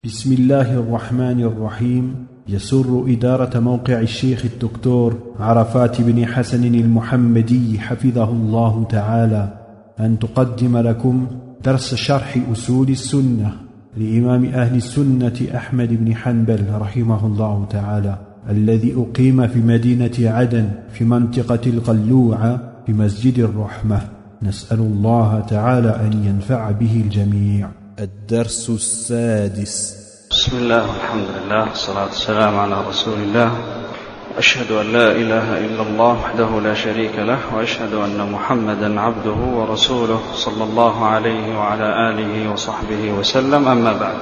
بسم الله الرحمن الرحيم. يسر إدارة موقع الشيخ الدكتور عرفات بن حسن المحمدي حفظه الله تعالى أن تقدم لكم درس شرح أصول السنة لإمام أهل السنة أحمد بن حنبل رحمه الله تعالى، الذي أقيم في مدينة عدن في منطقة القلوعة في مسجد الرحمة. نسأل الله تعالى أن ينفع به الجميع. الدرس السادس. بسم الله والحمد لله والصلاة والسلام على رسول الله، أشهد أن لا إله إلا الله وحده لا شريك له، وأشهد أن محمدا عبده ورسوله صلى الله عليه وعلى آله وصحبه وسلم. أما بعد،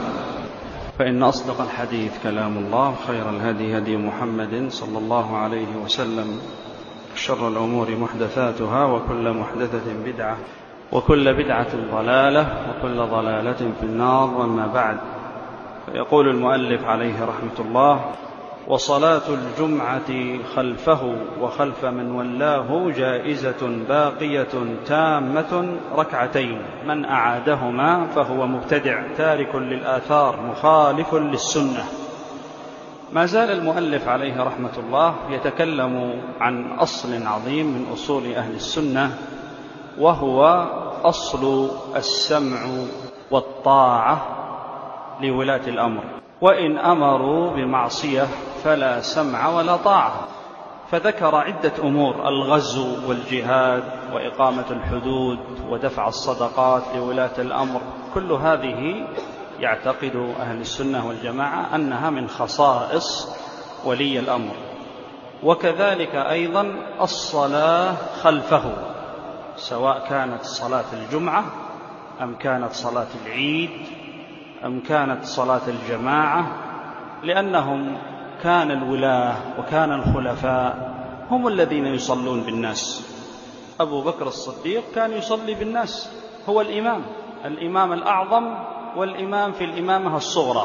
فإن أصدق الحديث كلام الله، خير الهدي هدي محمد صلى الله عليه وسلم، شر الأمور محدثاتها، وكل محدثة بدعة، وكل بدعة ضلالة، وكل ضلالة في النار. وأما بعد، فيقول المؤلف عليه رحمة الله: وصلاة الجمعة خلفه وخلف من ولاه جائزة باقية تامة ركعتين، من أعادهما فهو مبتدع تارك للآثار مخالف للسنة. ما زال المؤلف عليه رحمة الله يتكلم عن أصل عظيم من أصول أهل السنة، وهو أصل السمع والطاعة لولاة الأمر، وإن أمروا بمعصية فلا سمع ولا طاعة. فذكر عدة أمور: الغزو والجهاد وإقامة الحدود ودفع الصدقات لولاة الأمر، كل هذه يعتقد أهل السنة والجماعة أنها من خصائص ولي الأمر. وكذلك أيضا الصلاة خلفه، سواء كانت صلاة الجمعة أم كانت صلاة العيد أم كانت صلاة الجماعة، لأنهم كان الولاة وكان الخلفاء هم الذين يصلون بالناس. أبو بكر الصديق كان يصلي بالناس، هو الإمام الأعظم والإمام في الإمامة الصغرى.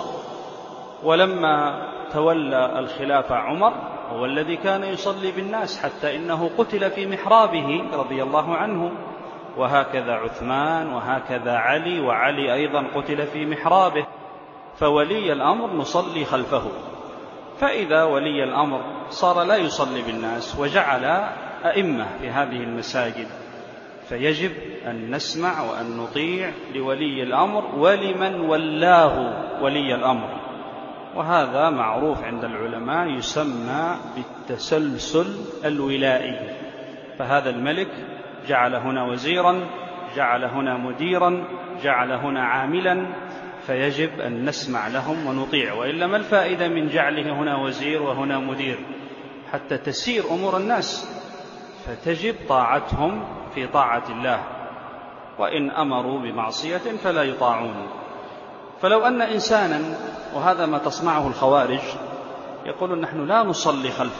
ولما تولى الخلافة عمر هو الذي كان يصلي بالناس، حتى إنه قتل في محرابه رضي الله عنه، وهكذا عثمان، وهكذا علي، وعلي أيضا قتل في محرابه. فولي الأمر نصلي خلفه. فإذا ولي الأمر صار لا يصلي بالناس وجعل أئمة في هذه المساجد، فيجب أن نسمع وأن نطيع لولي الأمر ولمن ولاه ولي الأمر. وهذا معروف عند العلماء، يسمى بالتسلسل الولائي. فهذا الملك جعل هنا وزيرا، جعل هنا مديرا، جعل هنا عاملا، فيجب أن نسمع لهم ونطيع، وإلا ما الفائدة من جعله هنا وزير وهنا مدير؟ حتى تسير أمور الناس، فتجب طاعتهم في طاعة الله، وإن أمروا بمعصية فلا يطاعون. فلو أن إنسانا، وهذا ما تصنعه الخوارج، يقولون نحن لا نصلي خلف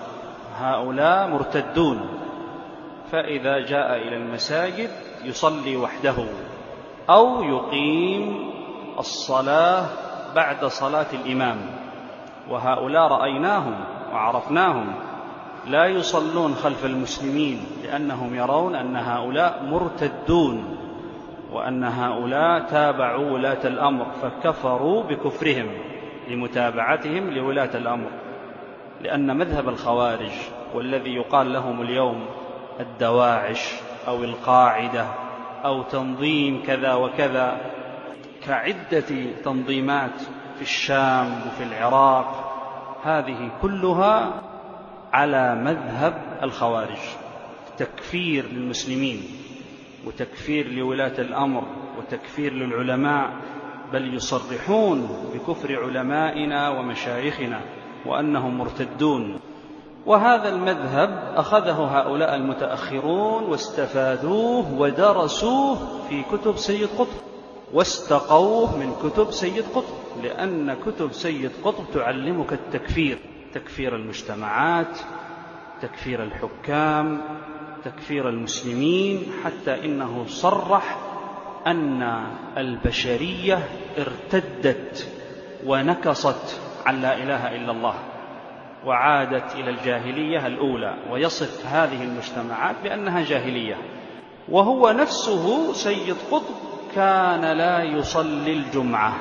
هؤلاء مرتدون، فإذا جاء إلى المساجد يصلي وحده أو يقيم الصلاة بعد صلاة الإمام. وهؤلاء رأيناهم وعرفناهم لا يصلون خلف المسلمين، لأنهم يرون أن هؤلاء مرتدون، وأن هؤلاء تابعوا ولاة الأمر، فكفروا بكفرهم لمتابعتهم لولاة الأمر. لأن مذهب الخوارج، والذي يقال لهم اليوم الدواعش أو القاعدة أو تنظيم كذا وكذا، كعدة تنظيمات في الشام وفي العراق، هذه كلها على مذهب الخوارج، تكفير للمسلمين وتكفير لولاة الأمر وتكفير للعلماء، بل يصرحون بكفر علمائنا ومشايخنا وأنهم مرتدون. وهذا المذهب أخذه هؤلاء المتأخرون واستفادوه ودرسوه في كتب سيد قطب، واستقوه من كتب سيد قطب، لأن كتب سيد قطب تعلمك التكفير، تكفير المجتمعات، تكفير الحكام، تكفير المسلمين، حتى إنه صرح أن البشرية ارتدت ونكصت عن لا إله إلا الله وعادت إلى الجاهلية الأولى، ويصف هذه المجتمعات بأنها جاهلية. وهو نفسه سيد قطب كان لا يصلي الجمعة،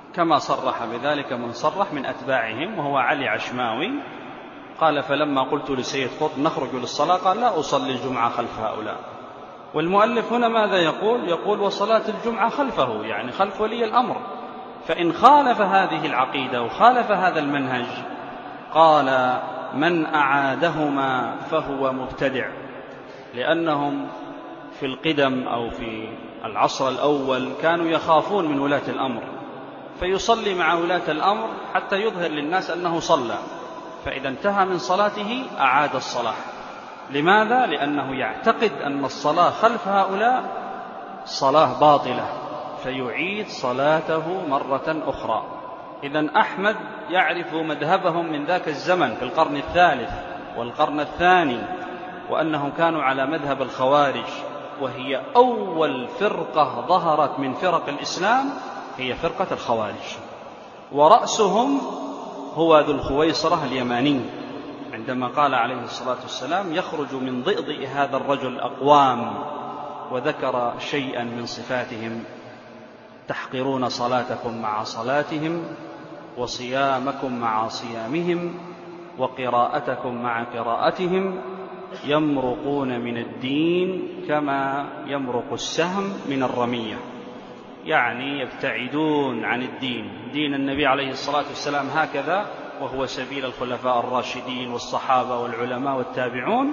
كما صرح بذلك من صرح من أتباعهم وهو علي عشماوي. قال: فلما قلت لسيد قطب نخرج للصلاة قال: لا أصلي الجمعة خلف هؤلاء. والمؤلف هنا ماذا يقول؟ يقول: وصلاة الجمعة خلفه، يعني خلف ولي الأمر. فإن خالف هذه العقيدة وخالف هذا المنهج قال: من أعادهما فهو مبتدع، لأنهم في القدم أو في العصر الأول كانوا يخافون من ولاة الأمر، فيصلي مع ولاة الأمر حتى يظهر للناس أنه صلى، فإذا انتهى من صلاته أعاد الصلاة. لماذا؟ لأنه يعتقد أن الصلاة خلف هؤلاء صلاة باطلة، فيعيد صلاته مرة أخرى. إذن أحمد يعرف مذهبهم من ذاك الزمن في القرن الثالث والقرن الثاني، وأنهم كانوا على مذهب الخوارج، وهي أول فرقة ظهرت من فرق الإسلام هي فرقة الخوارج، ورأسهم هو ذو الخويصرة اليماني، عندما قال عليه الصلاة والسلام: يخرج من ضئضئ هذا الرجل أقوام، وذكر شيئا من صفاتهم: تحقرون صلاتكم مع صلاتهم، وصيامكم مع صيامهم، وقراءتكم مع قراءتهم، يمرقون من الدين كما يمرق السهم من الرمية، يعني يبتعدون عن الدين، دين النبي عليه الصلاة والسلام هكذا، وهو سبيل الخلفاء الراشدين والصحابة والعلماء والتابعون،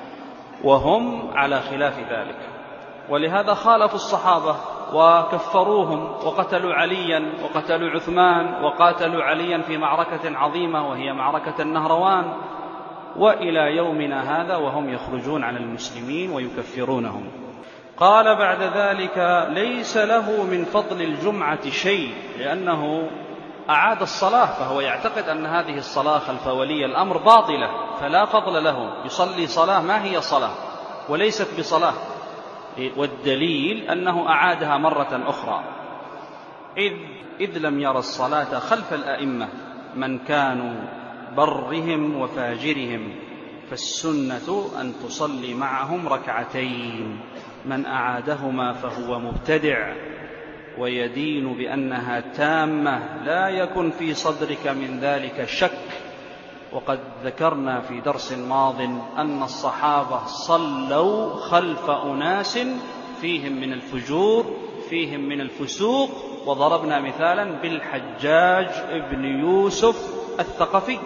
وهم على خلاف ذلك. ولهذا خالفوا الصحابة وكفروهم وقتلوا عليا وقتلوا عثمان وقاتلوا عليا في معركة عظيمة وهي معركة النهروان، وإلى يومنا هذا وهم يخرجون عن المسلمين ويكفرونهم. قال بعد ذلك: ليس له من فضل الجمعة شيء، لأنه أعاد الصلاة، فهو يعتقد أن هذه الصلاة خلف ولي الأمر باطلة فلا فضل له، يصلي صلاة ما هي صلاة وليست بصلاة، والدليل أنه أعادها مرة أخرى، إذ لم ير الصلاة خلف الأئمة من كانوا برهم وفاجرهم، فالسنة أن تصلي معهم ركعتين، من أعادهما فهو مبتدع، ويدين بأنها تامة، لا يكن في صدرك من ذلك شك. وقد ذكرنا في درس ماض أن الصحابة صلوا خلف أناس فيهم من الفجور، فيهم من الفسوق، وضربنا مثالا بالحجاج ابن يوسف الثقفي،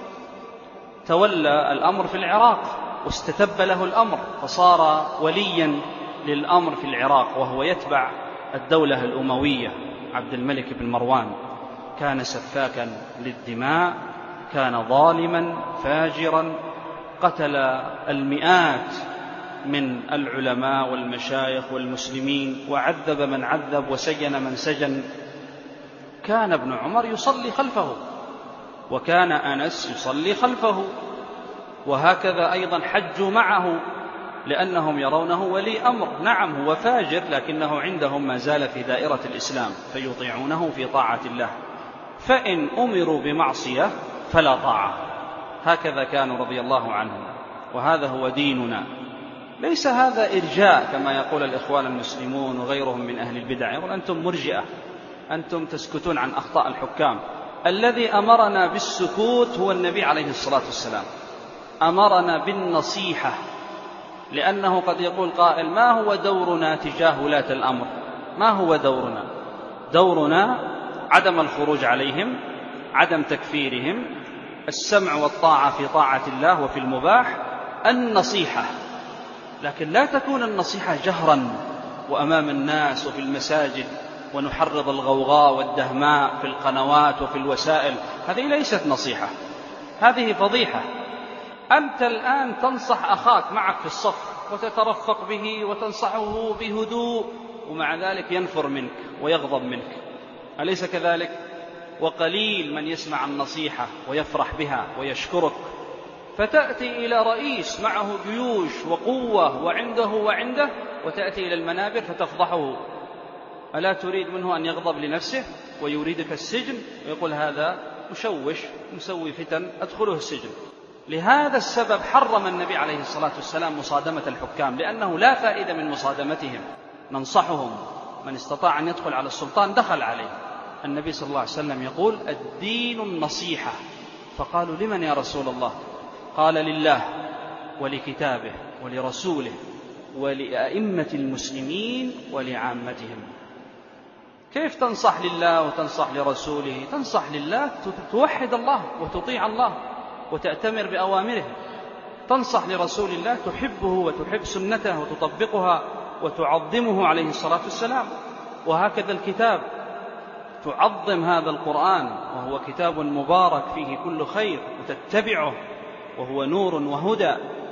تولى الأمر في العراق واستتب له الأمر، فصار وليا للأمر في العراق، وهو يتبع الدولة الأموية عبد الملك بن مروان. كان سفاكا للدماء، كان ظالما فاجرا، قتل المئات من العلماء والمشايخ والمسلمين، وعذب من عذب وسجن من سجن. كان ابن عمر يصلي خلفه، وكان أنس يصلي خلفه، وهكذا أيضا حجوا معه، لأنهم يرونه ولي أمر. نعم هو فاجر، لكنه عندهم ما زال في دائرة الإسلام، فيطيعونه في طاعة الله، فإن أمروا بمعصية فلا طاعة. هكذا كانوا رضي الله عنهم، وهذا هو ديننا. ليس هذا إرجاء كما يقول الإخوان المسلمون وغيرهم من أهل البدع، يقول أنتم مرجئة، أنتم تسكتون عن أخطاء الحكام. الذي أمرنا بالسكوت هو النبي عليه الصلاة والسلام، أمرنا بالنصيحة، لأنه قد يقول قائل: ما هو دورنا تجاه ولاة الأمر؟ ما هو دورنا؟ دورنا عدم الخروج عليهم، عدم تكفيرهم، السمع والطاعة في طاعة الله وفي المباح، النصيحة. لكن لا تكون النصيحة جهرا وأمام الناس وفي المساجد، ونحرض الغوغاء والدهماء في القنوات وفي الوسائل، هذه ليست نصيحة، هذه فضيحة. أنت الآن تنصح أخاك معك في الصف وتترفق به وتنصحه بهدوء، ومع ذلك ينفر منك ويغضب منك، أليس كذلك؟ وقليل من يسمع النصيحة ويفرح بها ويشكرك. فتأتي إلى رئيس معه جيوش وقوة وعنده، وتأتي إلى المنابر فتفضحه، ألا تريد منه أن يغضب لنفسه ويريدك السجن، ويقول هذا مشوش مسوي فتن أدخله السجن. لهذا السبب حرم النبي عليه الصلاة والسلام مصادمة الحكام، لأنه لا فائدة من مصادمتهم. ننصحهم، من استطاع أن يدخل على السلطان دخل عليه، النبي صلى الله عليه وسلم يقول: الدين النصيحة. فقالوا: لمن يا رسول الله؟ قال: لله ولكتابه ولرسوله ولأئمة المسلمين ولعامتهم. كيف تنصح لله وتنصح لرسوله؟ تنصح لله توحد الله وتطيع الله وتأتمر بأوامره. تنصح لرسول الله تحبه وتحب سنته وتطبقها وتعظمه عليه الصلاة والسلام. وهكذا الكتاب، تعظم هذا القرآن وهو كتاب مبارك فيه كل خير وتتبعه وهو نور وهدى.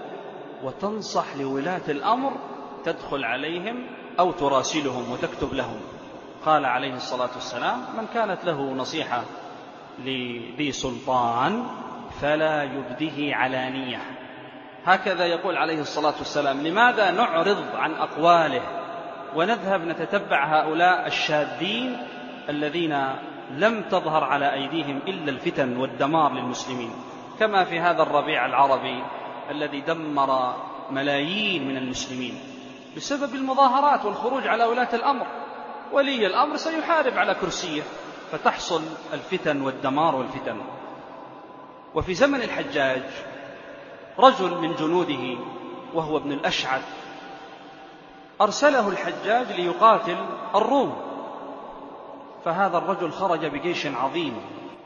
وتنصح لولاة الأمر، تدخل عليهم أو تراسلهم وتكتب لهم. قال عليه الصلاة والسلام: من كانت له نصيحة لذي سلطان فلا يبده علانية. هكذا يقول عليه الصلاة والسلام. لماذا نعرض عن أقواله ونذهب نتتبع هؤلاء الشاذين الذين لم تظهر على أيديهم إلا الفتن والدمار للمسلمين، كما في هذا الربيع العربي الذي دمر ملايين من المسلمين بسبب المظاهرات والخروج على ولاة الأمر. ولي الأمر سيحارب على كرسيه فتحصل الفتن والدمار والفتن. وفي زمن الحجاج رجل من جنوده وهو ابن الأشعث أرسله الحجاج ليقاتل الروم، فهذا الرجل خرج بجيش عظيم،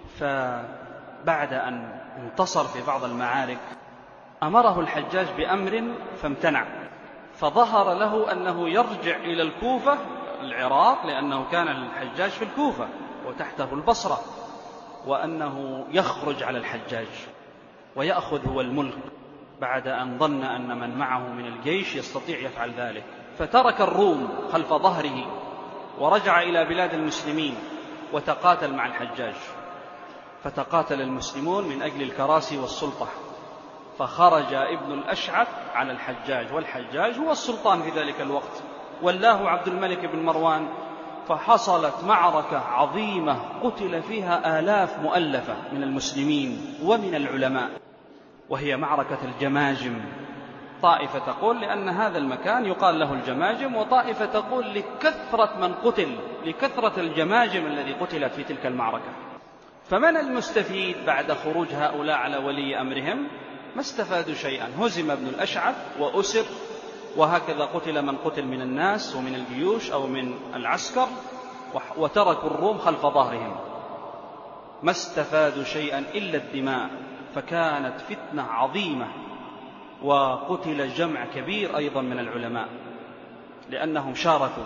فبعد أن انتصر في بعض المعارك أمره الحجاج بأمر فامتنع، فظهر له أنه يرجع إلى الكوفة العراق، لأنه كان الحجاج في الكوفة وتحته البصرة، وأنه يخرج على الحجاج ويأخذ هو الملك بعد أن ظن أن من معه من الجيش يستطيع يفعل ذلك. فترك الروم خلف ظهره ورجع إلى بلاد المسلمين وتقاتل مع الحجاج. فتقاتل المسلمون من أجل الكراسي والسلطة، فخرج ابن الأشعث على الحجاج، والحجاج هو السلطان في ذلك الوقت، والله عبد الملك بن مروان. فحصلت معركة عظيمة قتل فيها آلاف مؤلفة من المسلمين ومن العلماء، وهي معركة الجماجم. طائفة تقول لأن هذا المكان يقال له الجماجم، وطائفة تقول لكثرة من قتل، لكثرة الجماجم الذي قتلت في تلك المعركة. فمن المستفيد بعد خروج هؤلاء على ولي أمرهم؟ ما استفادوا شيئا. هزم ابن الأشعث وأسر، وهكذا قتل من قتل من الناس ومن الجيوش أو من العسكر، وتركوا الروم خلف ظهرهم. ما استفادوا شيئا إلا الدماء. فكانت فتنة عظيمة، وقتل جمع كبير أيضا من العلماء لأنهم شاركوا.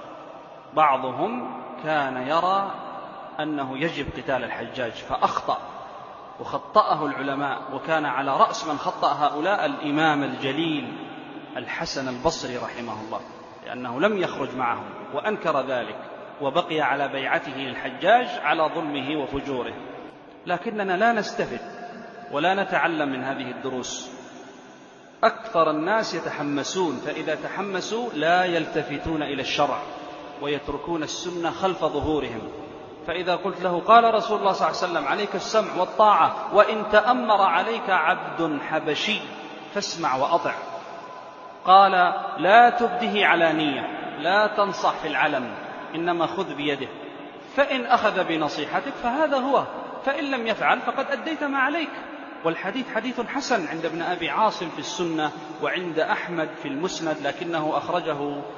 بعضهم كان يرى أنه يجب قتال الحجاج فأخطأ، وخطأه العلماء، وكان على رأس من خطأ هؤلاء الإمام الجليل الحسن البصري رحمه الله، لأنه لم يخرج معهم وأنكر ذلك، وبقي على بيعته للحجاج على ظلمه وفجوره. لكننا لا نستفد ولا نتعلم من هذه الدروس. أكثر الناس يتحمسون، فإذا تحمسوا لا يلتفتون إلى الشرع ويتركون السنة خلف ظهورهم. فإذا قلت له قال رسول الله صلى الله عليه وسلم عليك السمع والطاعة وإن تأمر عليك عبد حبشي فاسمع وأطع. قال لا تبده علانية، لا تنصح في العلن، إنما خذ بيده، فإن أخذ بنصيحتك فهذا هو، فإن لم يفعل فقد أديت ما عليك. والحديث حديث حسن عند ابن أبي عاصم في السنة وعند أحمد في المسند، لكنه أخرجه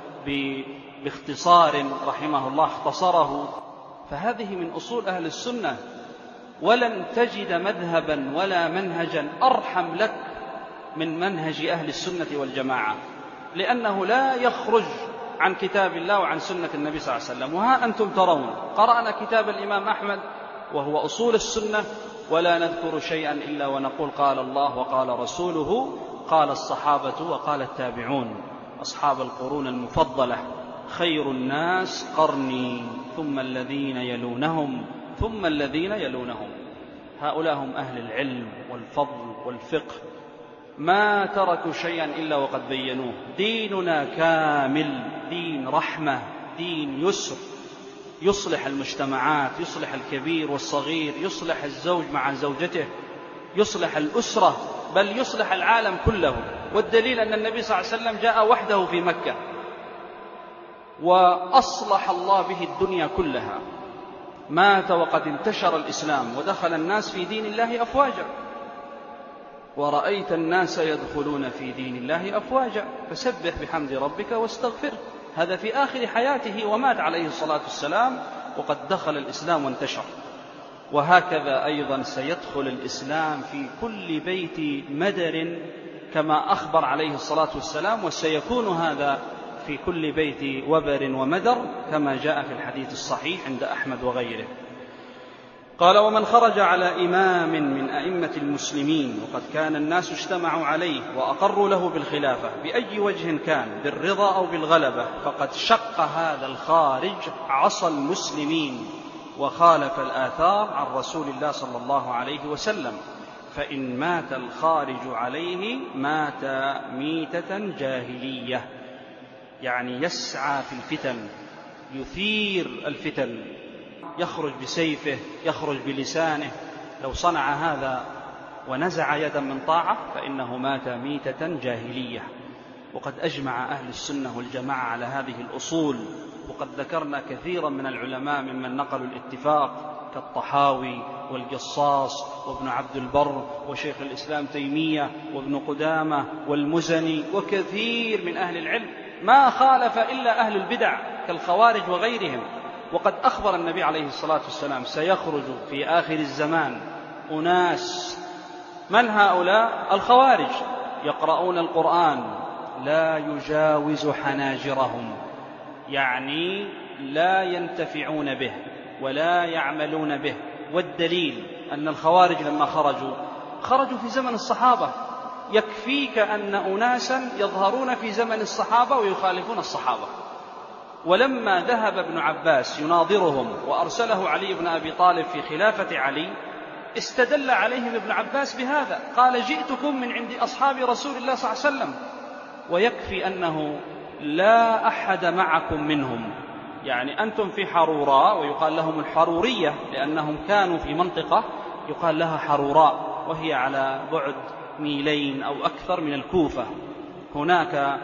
باختصار رحمه الله، اختصره. فهذه من أصول أهل السنة، ولن تجد مذهبا ولا منهجا أرحم لك من منهج أهل السنة والجماعة، لأنه لا يخرج عن كتاب الله وعن سنة النبي صلى الله عليه وسلم. وها أنتم ترون قرأنا كتاب الإمام أحمد وهو أصول السنة، ولا نذكر شيئا إلا ونقول قال الله وقال رسوله، قال الصحابة وقال التابعون، أصحاب القرون المفضلة، خير الناس قرني ثم الذين يلونهم ثم الذين يلونهم. هؤلاء هم أهل العلم والفضل والفقه، ما تركوا شيئا إلا وقد بينوه. ديننا كامل، دين رحمة، دين يسر، يصلح المجتمعات، يصلح الكبير والصغير، يصلح الزوج مع زوجته، يصلح الأسرة، بل يصلح العالم كله. والدليل أن النبي صلى الله عليه وسلم جاء وحده في مكة وأصلح الله به الدنيا كلها. مات وقد انتشر الإسلام ودخل الناس في دين الله أفواجا، ورأيت الناس يدخلون في دين الله أفواجا، فسبح بحمد ربك واستغفره. هذا في آخر حياته ومات عليه الصلاة والسلام وقد دخل الإسلام وانتشر. وهكذا أيضا سيدخل الإسلام في كل بيت مدر كما أخبر عليه الصلاة والسلام، وسيكون هذا في كل بيت وبر ومدر كما جاء في الحديث الصحيح عند أحمد وغيره. قال: ومن خرج على إمام من أئمة المسلمين وقد كان الناس اجتمعوا عليه وأقروا له بالخلافة بأي وجه كان، بالرضا أو بالغلبة، فقد شق هذا الخارج عصا المسلمين وخالف الآثار عن رسول الله صلى الله عليه وسلم، فإن مات الخارج عليه مات ميتة جاهلية، يعني يسعى في الفتن، يثير الفتن، يخرج بسيفه، يخرج بلسانه. لو صنع هذا ونزع يدا من طاعة فإنه مات ميتة جاهلية. وقد أجمع أهل السنة والجماعة على هذه الأصول، وقد ذكرنا كثيرا من العلماء ممن نقلوا الاتفاق كالطحاوي والجصاص وابن عبد البر وشيخ الإسلام تيمية وابن قدامة والمزني وكثير من أهل العلم، ما خالف إلا أهل البدع كالخوارج وغيرهم. وقد أخبر النبي عليه الصلاة والسلام: سيخرج في آخر الزمان أناس، من هؤلاء؟ الخوارج، يقرؤون القرآن لا يجاوز حناجرهم، يعني لا ينتفعون به ولا يعملون به. والدليل أن الخوارج لما خرجوا في زمن الصحابة. يكفيك أن أناسا يظهرون في زمن الصحابة ويخالفون الصحابة. ولما ذهب ابن عباس يناظرهم وأرسله علي بن أبي طالب في خلافة علي، استدل عليهم ابن عباس بهذا، قال: جئتكم من عند أصحاب رسول الله صلى الله عليه وسلم، ويكفي أنه لا أحد معكم منهم، يعني أنتم في حروراء، ويقال لهم الحرورية لأنهم كانوا في منطقة يقال لها حروراء، وهي على بعد 2 ميل أو أكثر من الكوفة. هناك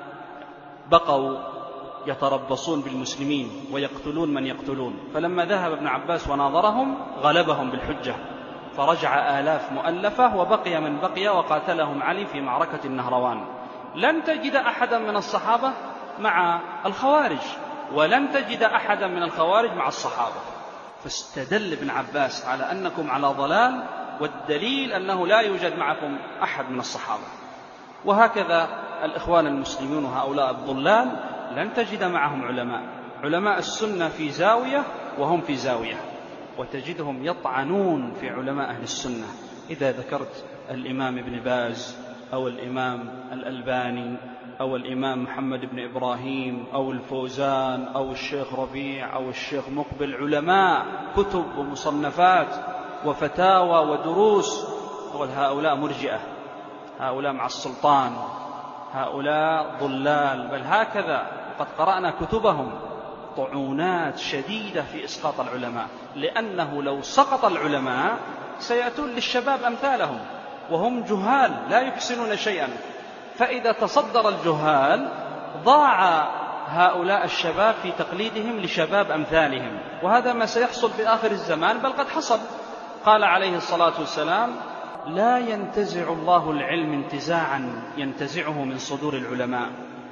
بقوا يتربصون بالمسلمين ويقتلون من يقتلون، فلما ذهب ابن عباس وناظرهم غلبهم بالحجة، فرجع آلاف مؤلفة وبقي من بقي وقاتلهم علي في معركة النهروان. لن تجد أحدا من الصحابة مع الخوارج، ولن تجد أحدا من الخوارج مع الصحابة. فاستدل ابن عباس على أنكم على ضلال، والدليل أنه لا يوجد معكم أحد من الصحابة. وهكذا الإخوان المسلمون هؤلاء الضلال لن تجد معهم علماء السنة في زاوية وهم في زاوية، وتجدهم يطعنون في علماء أهل السنة. إذا ذكرت الإمام ابن باز أو الإمام الألباني أو الإمام محمد بن إبراهيم أو الفوزان أو الشيخ ربيع أو الشيخ مقبل، علماء كتب ومصنفات وفتاوى ودروس، تقول هؤلاء مرجئة، هؤلاء مع السلطان، هؤلاء ضلال. بل هكذا قد قرأنا كتبهم، طعونات شديدة في إسقاط العلماء، لأنه لو سقط العلماء سيأتون للشباب أمثالهم وهم جهال لا يحسنون شيئا، فإذا تصدر الجهال ضاع هؤلاء الشباب في تقليدهم لشباب أمثالهم، وهذا ما سيحصل في آخر الزمان، بل قد حصل. قال عليه الصلاة والسلام: لا ينتزع الله العلم انتزاعا ينتزعه من صدور العلماء،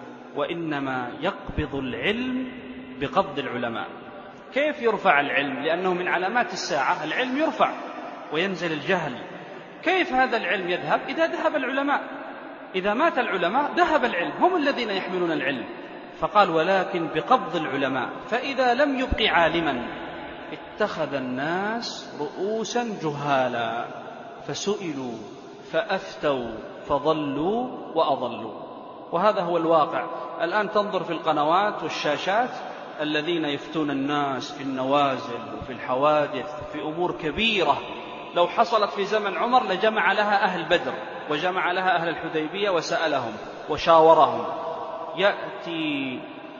وإنما يقبض العلم بقبض العلماء. كيف يرفع العلم؟ لأنه من علامات الساعة العلم يرفع وينزل الجهل. كيف هذا العلم يذهب؟ إذا ذهب العلماء، إذا مات العلماء ذهب العلم، هم الذين يحملون العلم. فقال: ولكن بقبض العلماء، فإذا لم يبق عالما اتخذ الناس رؤوسا جهالا فسئلوا فأفتوا فضلوا وأضلوا. وهذا هو الواقع الآن. تنظر في القنوات والشاشات الذين يفتون الناس في النوازل وفي الحوادث وفي أمور كبيرة لو حصلت في زمن عمر لجمع لها أهل بدر وجمع لها أهل الحديبية وسألهم وشاورهم. يأتي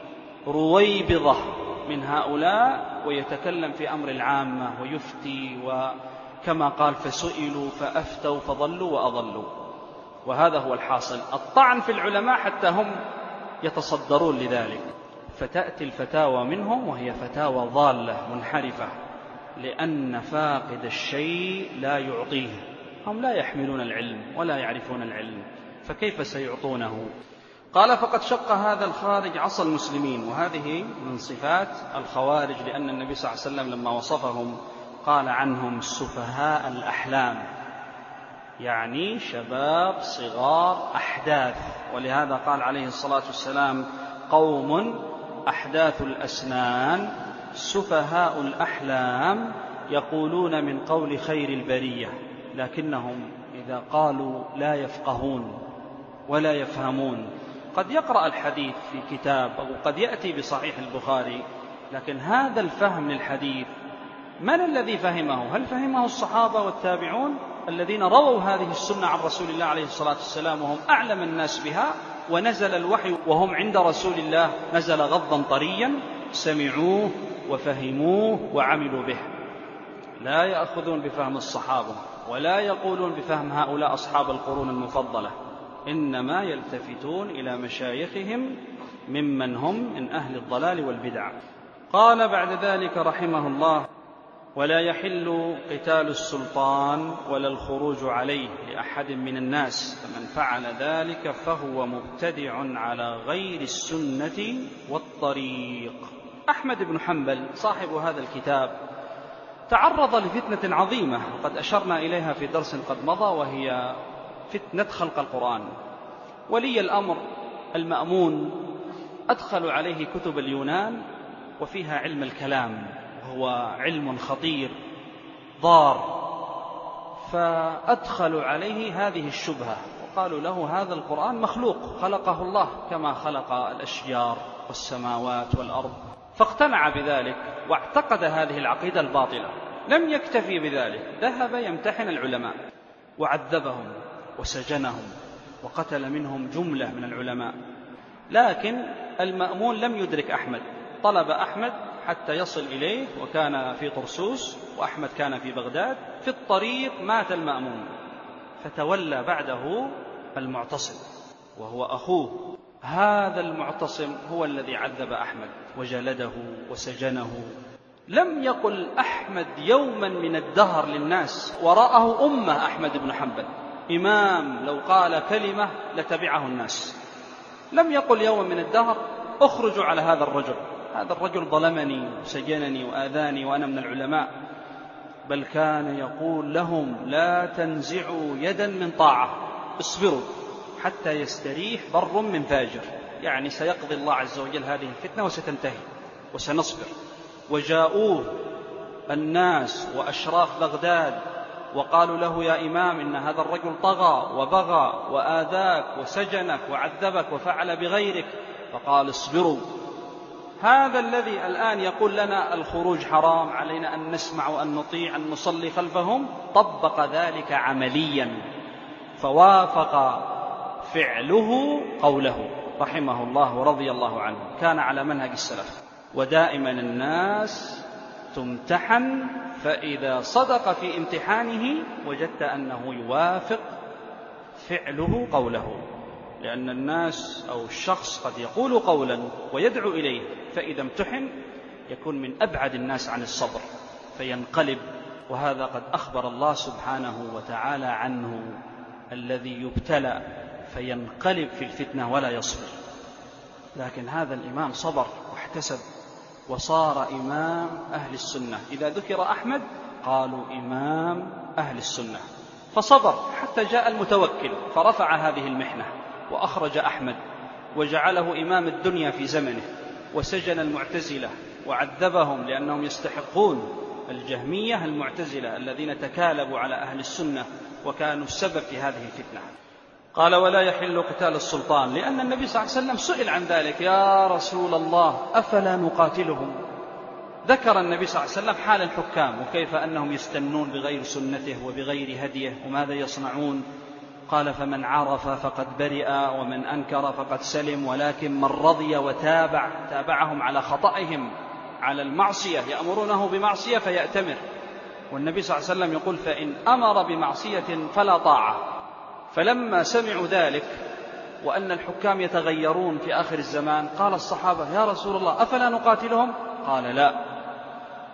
رويبضة من هؤلاء ويتكلم في أمر العامة ويفتي، وكما قال: فسئلوا فأفتوا فضلوا وأضلوا. وهذا هو الحاصل، الطعن في العلماء حتى هم يتصدرون لذلك. فتأتي الفتاوى منهم وهي فتاوى ضالة منحرفة، لأن فاقد الشيء لا يعطيه. هم لا يحملون العلم ولا يعرفون العلم، فكيف سيعطونه؟ قال فقد شق هذا الخارج عصا المسلمين. وهذه من صفات الخوارج، لأن النبي صلى الله عليه وسلم لما وصفهم قال عنهم سفهاء الأحلام، يعني شباب صغار أحداث. ولهذا قال عليه الصلاة والسلام قوم أحداث الأسنان سفهاء الأحلام يقولون من قول خير البرية، لكنهم إذا قالوا لا يفقهون ولا يفهمون. قد يقرأ الحديث في كتاب أو قد يأتي بصحيح البخاري، لكن هذا الفهم للحديث من الذي فهمه؟ هل فهمه الصحابة والتابعون الذين رووا هذه السنة عن رسول الله عليه الصلاة والسلام وهم أعلم الناس بها، ونزل الوحي وهم عند رسول الله نزل غضا طريا، سمعوه وفهموه وعملوا به؟ لا يأخذون بفهم الصحابة ولا يقولون بفهم هؤلاء أصحاب القرون المفضلة، إنما يلتفتون إلى مشايخهم ممن هم من أهل الضلال والبدع. قال بعد ذلك رحمه الله: ولا يحل قتال السلطان ولا الخروج عليه لأحد من الناس، فمن فعل ذلك فهو مبتدع على غير السنة والطريق. أحمد بن حنبل صاحب هذا الكتاب تعرض لفتنة عظيمة وقد أشرنا إليها في درس قد مضى، وهي فتنة خلق القرآن. ولي الأمر المأمون أدخلوا عليه كتب اليونان وفيها علم الكلام، وهو علم خطير ضار، فأدخلوا عليه هذه الشبهة وقالوا له هذا القرآن مخلوق خلقه الله كما خلق الأشجار والسماوات والأرض، فاقتنع بذلك واعتقد هذه العقيدة الباطلة. لم يكتفي بذلك، ذهب يمتحن العلماء وعذبهم وسجنهم وقتل منهم جملة من العلماء. لكن المأمون لم يدرك أحمد، طلب أحمد حتى يصل إليه، وكان في طرسوس وأحمد كان في بغداد. في الطريق مات المأمون، فتولى بعده المعتصم وهو أخوه. هذا المعتصم هو الذي عذب أحمد وجلده وسجنه. لم يقل أحمد يوما من الدهر للناس، وراءه أمة أحمد بن حنبل إمام لو قال كلمة لتبعه الناس. لم يقل يوما من الدهر اخرجوا على هذا الرجل، هذا الرجل ظلمني وسجنني وآذاني وأنا من العلماء، بل كان يقول لهم لا تنزعوا يدا من طاعة، اصبروا حتى يستريح بر من فاجر، يعني سيقضي الله عز وجل هذه الفتنة وستنتهي وسنصبر. وجاءوه الناس وأشراف بغداد وقالوا له يا إمام إن هذا الرجل طغى وبغى وآذاك وسجنك وعذبك وفعل بغيرك، فقال اصبروا. هذا الذي الآن يقول لنا الخروج حرام، علينا أن نسمع وأن نطيع أن نصلي خلفهم، طبق ذلك عمليا، فوافق فعله قوله رحمه الله ورضي الله عنه. كان على منهج السلف. ودائما الناس تمتحن، فإذا صدق في امتحانه وجدت أنه يوافق فعله قوله، لأن الناس أو الشخص قد يقول قولا ويدعو إليه، فإذا امتحن يكون من أبعد الناس عن الصبر فينقلب. وهذا قد أخبر الله سبحانه وتعالى عنه، الذي يبتلى فينقلب في الفتنة ولا يصبر. لكن هذا الإمام صبر واحتسب وصار إمام أهل السنة. إذا ذكر أحمد قالوا إمام أهل السنة، فصبر حتى جاء المتوكل فرفع هذه المحنة وأخرج أحمد وجعله إمام الدنيا في زمنه، وسجن المعتزلة وعذبهم لأنهم يستحقون الجهمية المعتزلة الذين تكالبوا على أهل السنة وكانوا السبب في هذه الفتنة. قال ولا يحل قتال السلطان، لأن النبي صلى الله عليه وسلم سئل عن ذلك: يا رسول الله أفلا نقاتلهم؟ ذكر النبي صلى الله عليه وسلم حال الحكام وكيف أنهم يستنون بغير سنته وبغير هديه وماذا يصنعون. قال فمن عرف فقد برئ ومن أنكر فقد سلم، ولكن من رضي تابعهم على خطئهم على المعصية، يأمرونه بمعصية فيأتمر. والنبي صلى الله عليه وسلم يقول فإن أمر بمعصية فلا طاعة. فلما سمعوا ذلك وأن الحكام يتغيرون في آخر الزمان قال الصحابة: يا رسول الله أفلا نقاتلهم؟ قال لا،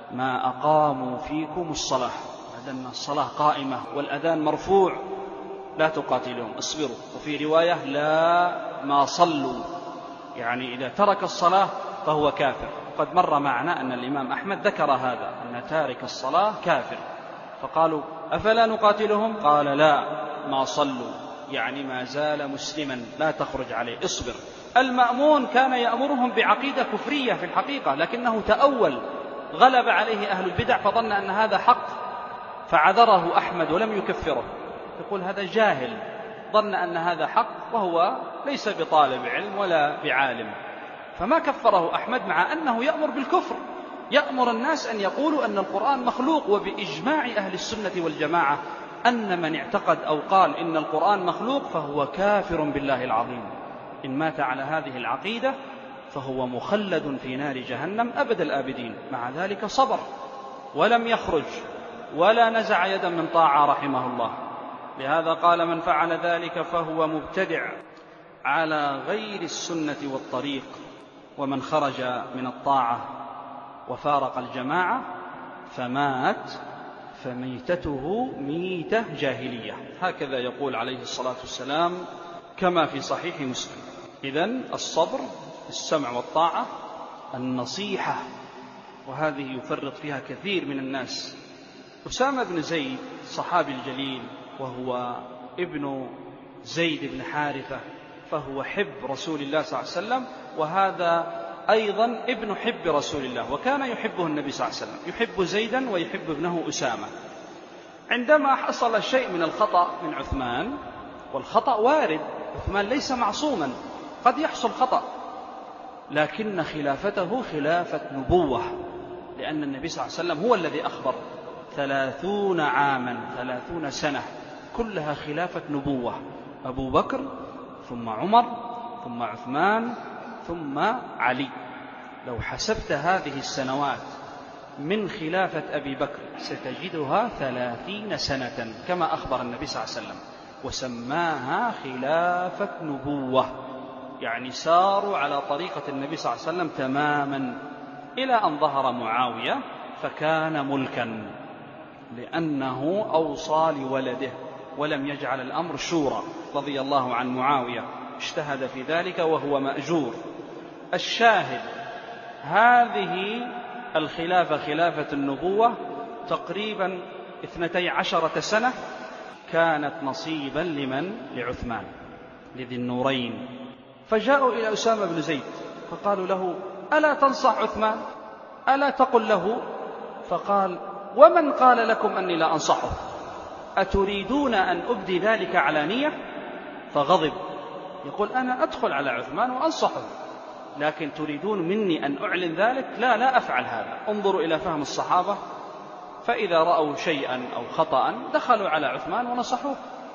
ما أقاموا فيكم الصلاة، بعد أن الصلاة قائمة والأذان مرفوع لا تقاتلهم، اصبروا. وفي رواية لا ما صلوا، يعني إذا ترك الصلاة فهو كافر. قد مر معنا أن الإمام أحمد ذكر هذا، أن تارك الصلاة كافر، فقالوا أفلا نقاتلهم؟ قال لا ما صلوا، يعني ما زال مسلما لا تخرج عليه، اصبر. المأمون كان يأمرهم بعقيدة كفرية في الحقيقة، لكنه تأول، غلب عليه أهل البدع فظن أن هذا حق فعذره أحمد ولم يكفره. يقول هذا جاهل، ظن أن هذا حق وهو ليس بطالب علم ولا بعالم، فما كفره أحمد، مع أنه يأمر بالكفر، يأمر الناس أن يقولوا أن القرآن مخلوق. وبإجماع أهل السنة والجماعة أن من اعتقد أو قال إن القرآن مخلوق فهو كافر بالله العظيم، إن مات على هذه العقيدة فهو مخلد في نار جهنم أبد الآبدين. مع ذلك صبر ولم يخرج ولا نزع يدا من طاعة رحمه الله. لهذا قال من فعل ذلك فهو مبتدع على غير السنة والطريق، ومن خرج من الطاعة وفارق الجماعة فمات فميتته ميتة جاهلية، هكذا يقول عليه الصلاة والسلام كما في صحيح مسلم. إذن الصبر، السمع والطاعة، النصيحة، وهذه يفرط فيها كثير من الناس. أسامة بن زيد صحابي الجليل، وهو ابن زيد بن حارثة، فهو حب رسول الله صلى الله عليه وسلم، وهذا أيضا ابن حب رسول الله، وكان يحبه النبي صلى الله عليه وسلم، يحب زيدا ويحب ابنه أسامة. عندما حصل شيء من الخطأ من عثمان، والخطأ وارد، عثمان ليس معصوما، قد يحصل خطأ، لكن خلافته خلافة نبوة، لأن النبي صلى الله عليه وسلم هو الذي أخبر 30 عاما 30 سنة كلها خلافة نبوة، أبو بكر ثم عمر ثم عثمان ثم علي. لو حسبت هذه السنوات من خلافة أبي بكر ستجدها 30 سنة كما أخبر النبي صلى الله عليه وسلم، وسماها خلافة نبوة، يعني ساروا على طريقة النبي صلى الله عليه وسلم تماما، إلى أن ظهر معاوية فكان ملكا، لأنه أوصى لولده ولم يجعل الأمر شورى، رضي الله عن معاوية، اجتهد في ذلك وهو مأجور. الشاهد هذه الخلافة خلافة النبوة تقريبا 12 سنة كانت نصيبا لمن؟ لعثمان لذي النورين. فجاءوا إلى أسامة بن زيد فقالوا له ألا تنصح عثمان؟ ألا تقل له؟ فقال ومن قال لكم أني لا أنصحه؟ أتريدون أن أبدي ذلك علانية؟ فغضب، يقول أنا أدخل على عثمان وأنصحه، لكن تريدون مني أن أعلن ذلك؟ لا أفعل هذا. انظروا إلى فهم الصحابة، فإذا رأوا شيئا أو خطأ دخلوا على عثمان ونصحوه.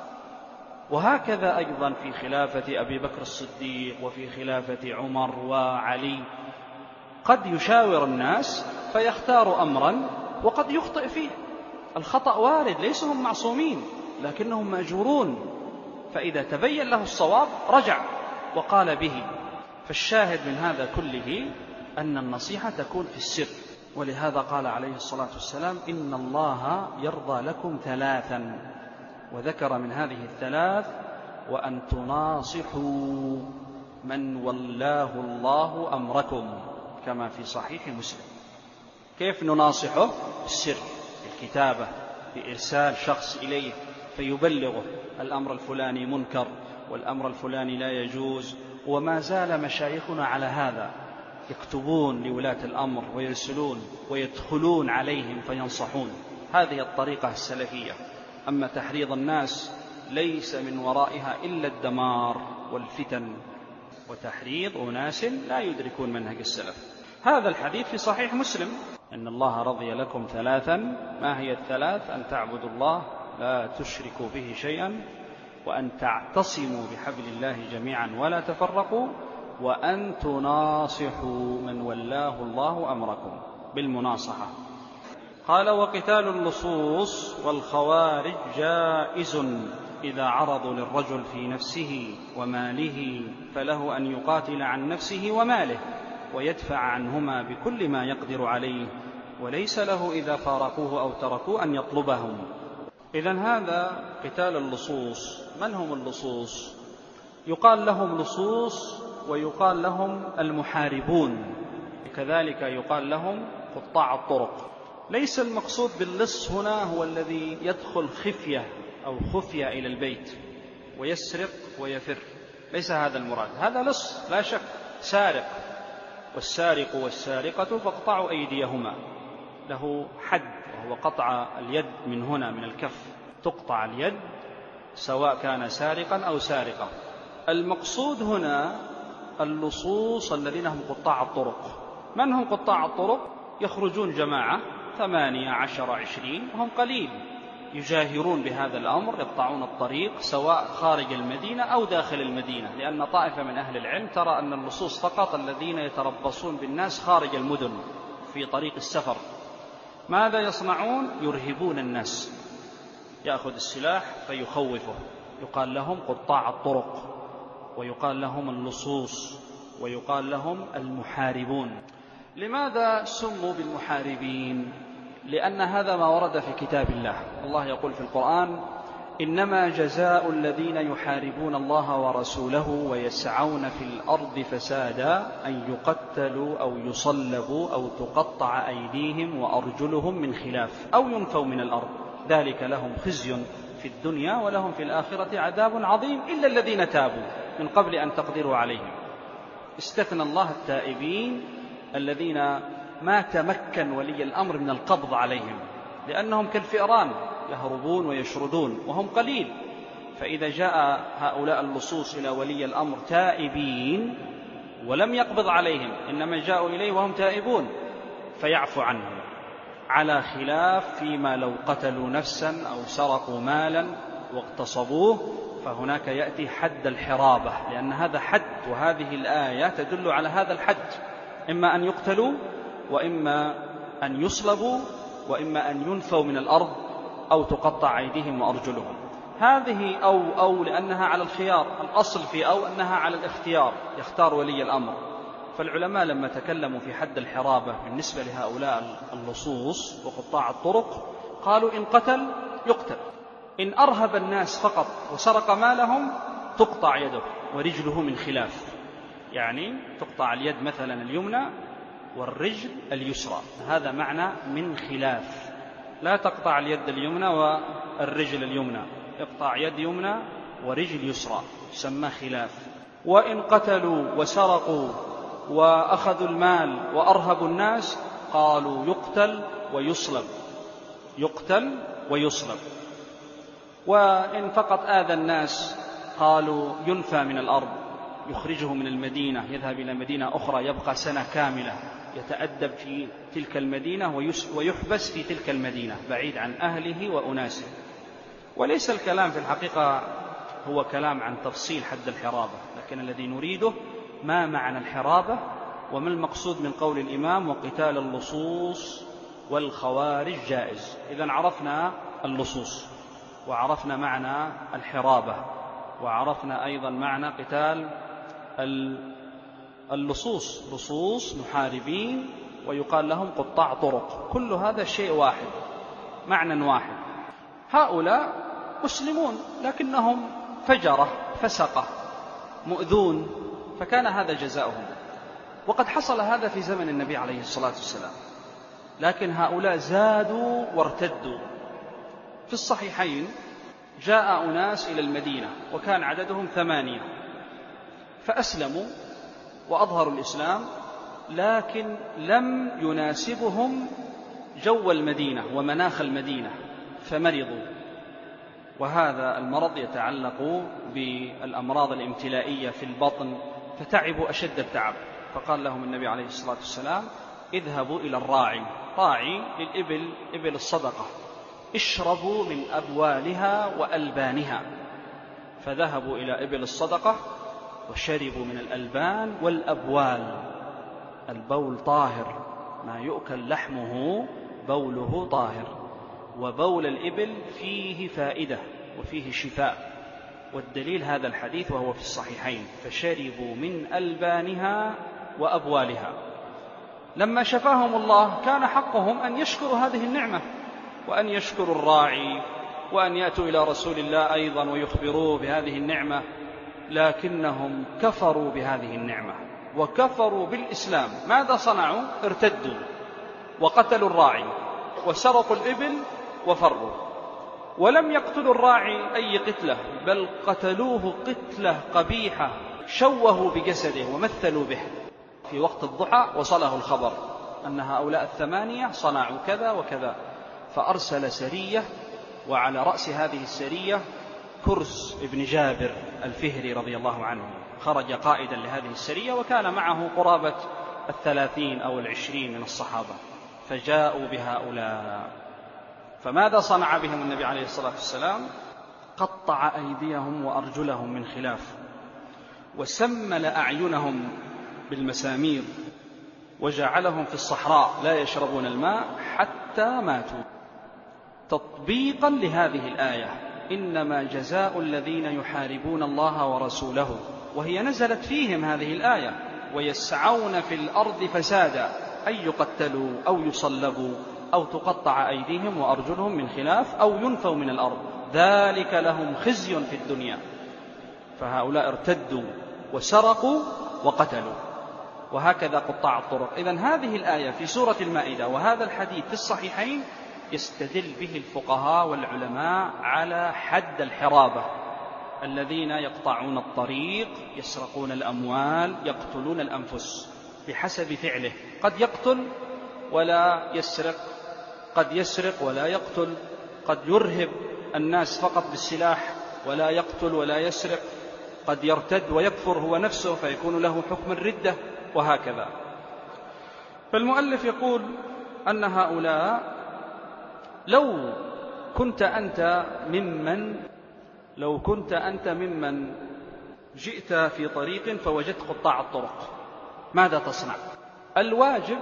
وهكذا أيضا في خلافة أبي بكر الصديق وفي خلافة عمر وعلي، قد يشاور الناس فيختار أمرا وقد يخطئ فيه، الخطأ وارد، ليس هم معصومين لكنهم مأجورون، فإذا تبين له الصواب رجع وقال به. فالشاهد من هذا كله أن النصيحة تكون في السر، ولهذا قال عليه الصلاة والسلام إن الله يرضى لكم 3، وذكر من هذه ال3 وأن تناصحوا من ولاه الله أمركم، كما في صحيح مسلم. كيف نناصحه؟ بالسر، بالكتابة، بإرسال شخص إليه فيبلغه الأمر الفلاني منكر والأمر الفلاني لا يجوز. وما زال مشايخنا على هذا، يكتبون لولاة الأمر ويرسلون ويدخلون عليهم فينصحون، هذه الطريقة السلفية. أما تحريض الناس ليس من ورائها إلا الدمار والفتن، وتحريض أناس لا يدركون منهج السلف. هذا الحديث في صحيح مسلم، إن الله رضي لكم 3، ما هي ال3؟ أن تعبدوا الله لا تشركوا به شيئا، وأن تعتصموا بحبل الله جميعا ولا تفرقوا، وأن تناصحوا من ولاه الله أمركم، بالمناصحة. قال وقتال اللصوص والخوارج جائز إذا عرضوا للرجل في نفسه وماله، فله أن يقاتل عن نفسه وماله ويدفع عنهما بكل ما يقدر عليه، وليس له إذا فارقوه أو تركوه أن يطلبهم. إذن هذا قتال اللصوص. من هم اللصوص؟ يقال لهم لصوص ويقال لهم المحاربون، كذلك يقال لهم قطاع الطرق. ليس المقصود باللص هنا هو الذي يدخل خفية أو خفية إلى البيت ويسرق ويفر، ليس هذا المراد. هذا لص لا شك، سارق، والسارق والسارقة فاقطعوا أيديهما، له حد وهو قطع اليد من هنا من الكف، تقطع اليد سواء كان سارقا أو سارقة. المقصود هنا اللصوص الذين هم قطاع الطرق. من هم قطاع الطرق؟ يخرجون جماعة 8 10 20 وهم قليل، يجاهرون بهذا الأمر، يقطعون الطريق سواء خارج المدينة أو داخل المدينة، لأن طائفة من أهل العلم ترى أن اللصوص فقط الذين يتربصون بالناس خارج المدن في طريق السفر. ماذا يصنعون؟ يرهبون الناس، يأخذ السلاح فيخوفه. يقال لهم قطاع الطرق، ويقال لهم اللصوص، ويقال لهم المحاربون. لماذا سموا بالمحاربين؟ لأن هذا ما ورد في كتاب الله. الله يقول في القرآن: إنما جزاء الذين يحاربون الله ورسوله ويسعون في الأرض فسادا أن يقتلوا أو يصلبوا أو تقطع أيديهم وأرجلهم من خلاف أو ينفوا من الأرض، ذلك لهم خزي في الدنيا ولهم في الآخرة عذاب عظيم إلا الذين تابوا من قبل أن تقدروا عليهم. استثنى الله التائبين الذين ما تمكن ولي الأمر من القبض عليهم، لأنهم كالفئران يهربون ويشردون وهم قليل. فإذا جاء هؤلاء اللصوص إلى ولي الأمر تائبين ولم يقبض عليهم، إنما جاءوا إليه وهم تائبون، فيعفو عنهم، على خلاف فيما لو قتلوا نفسا أو سرقوا مالا واغتصبوه، فهناك يأتي حد الحرابة، لأن هذا حد، وهذه الآية تدل على هذا الحد، إما أن يقتلوا وإما أن يصلبوا وإما أن ينفوا من الأرض أو تقطع أيديهم وأرجلهم. هذه أو لأنها على الخيار، الأصل في أو أنها على الاختيار، يختار ولي الأمر. فالعلماء لما تكلموا في حد الحرابة بالنسبة لهؤلاء اللصوص وقطاع الطرق قالوا: إن قتل يقتل، إن أرهب الناس فقط وسرق مالهم تقطع يده ورجله من خلاف، يعني تقطع اليد مثلا اليمنى والرجل اليسرى، هذا معنى من خلاف. لا تقطع اليد اليمنى والرجل اليمنى، اقطع يد يمنى ورجل يسرى، يسمى خلاف. وإن قتلوا وسرقوا وأخذوا المال وأرهبوا الناس قالوا يقتل ويصلب، يقتل ويصلب. وإن فقط آذى الناس قالوا ينفى من الأرض، يخرجه من المدينة، يذهب إلى مدينة أخرى، يبقى سنة كاملة يتأدب في تلك المدينة ويحبس في تلك المدينة بعيد عن أهله وأناسه. وليس الكلام في الحقيقة هو كلام عن تفصيل حد الحرابة، لكن الذي نريده ما معنى الحرابة وما المقصود من قول الإمام: وقتال اللصوص والخوارج جائز. إذن عرفنا اللصوص، وعرفنا معنى الحرابة، وعرفنا أيضا معنى قتال اللصوص، لصوص محاربين، ويقال لهم قطاع طرق. كل هذا شيء واحد، معنى واحد. هؤلاء مسلمون لكنهم فجرة فسقة مؤذون، فكان هذا جزاؤهم. وقد حصل هذا في زمن النبي عليه الصلاة والسلام، لكن هؤلاء زادوا وارتدوا. في الصحيحين جاء أناس إلى المدينة وكان عددهم 8، فأسلموا وأظهروا الإسلام، لكن لم يناسبهم جو المدينة ومناخ المدينة فمرضوا. وهذا المرض يتعلق بالأمراض الامتلائية في البطن، فتعبوا أشد التعب. فقال لهم النبي عليه الصلاة والسلام: اذهبوا إلى الراعي، راعي للإبل، إبل الصدقة، اشربوا من أبوالها وألبانها. فذهبوا إلى إبل الصدقة وشربوا من الألبان والأبوال. البول طاهر، ما يؤكل لحمه بوله طاهر، وبول الإبل فيه فائدة وفيه شفاء، والدليل هذا الحديث وهو في الصحيحين: فشربوا من ألبانها وأبوالها. لما شفاهم الله كان حقهم أن يشكروا هذه النعمة، وأن يشكروا الراعي، وأن يأتوا إلى رسول الله أيضا ويخبروه بهذه النعمة، لكنهم كفروا بهذه النعمة وكفروا بالإسلام. ماذا صنعوا؟ ارتدوا وقتلوا الراعي وسرقوا الإبل وفروا، ولم يقتلوا الراعي أي قتلة، بل قتلوه قتلة قبيحة، شوهوا بجسده ومثلوا به. في وقت الضحى وصله الخبر أن هؤلاء 8 صنعوا كذا وكذا، فأرسل سرية، وعلى رأس هذه السرية كرس ابن جابر الفهري رضي الله عنه، خرج قائدا لهذه السرية، وكان معه قرابة 30 أو 20 من الصحابة، فجاءوا بهؤلاء. فماذا صنع بهم النبي عليه الصلاة والسلام؟ قطع أيديهم وأرجلهم من خلاف، وسمل أعينهم بالمسامير، وجعلهم في الصحراء لا يشربون الماء حتى ماتوا، تطبيقا لهذه الآية: إنما جزاء الذين يحاربون الله ورسوله، وهي نزلت فيهم هذه الآية: ويسعون في الأرض فسادا، أن يقتلوا أو يصلبوا أو تقطع أيديهم وأرجلهم من خلاف أو ينفوا من الأرض، ذلك لهم خزي في الدنيا. فهؤلاء ارتدوا وسرقوا وقتلوا، وهكذا قطاع الطرق. إذن هذه الآية في سورة المائدة وهذا الحديث في الصحيحين يستدل به الفقهاء والعلماء على حد الحرابة، الذين يقطعون الطريق، يسرقون الأموال، يقتلون الأنفس بحسب فعله. قد يقتل ولا يسرق، قد يسرق ولا يقتل، قد يرهب الناس فقط بالسلاح ولا يقتل ولا يسرق، قد يرتد ويكفر هو نفسه فيكون له حكم الردة، وهكذا. فالمؤلف يقول أن هؤلاء لو كنت أنت ممن جئت في طريق فوجدت قطاع الطرق، ماذا تصنع؟ الواجب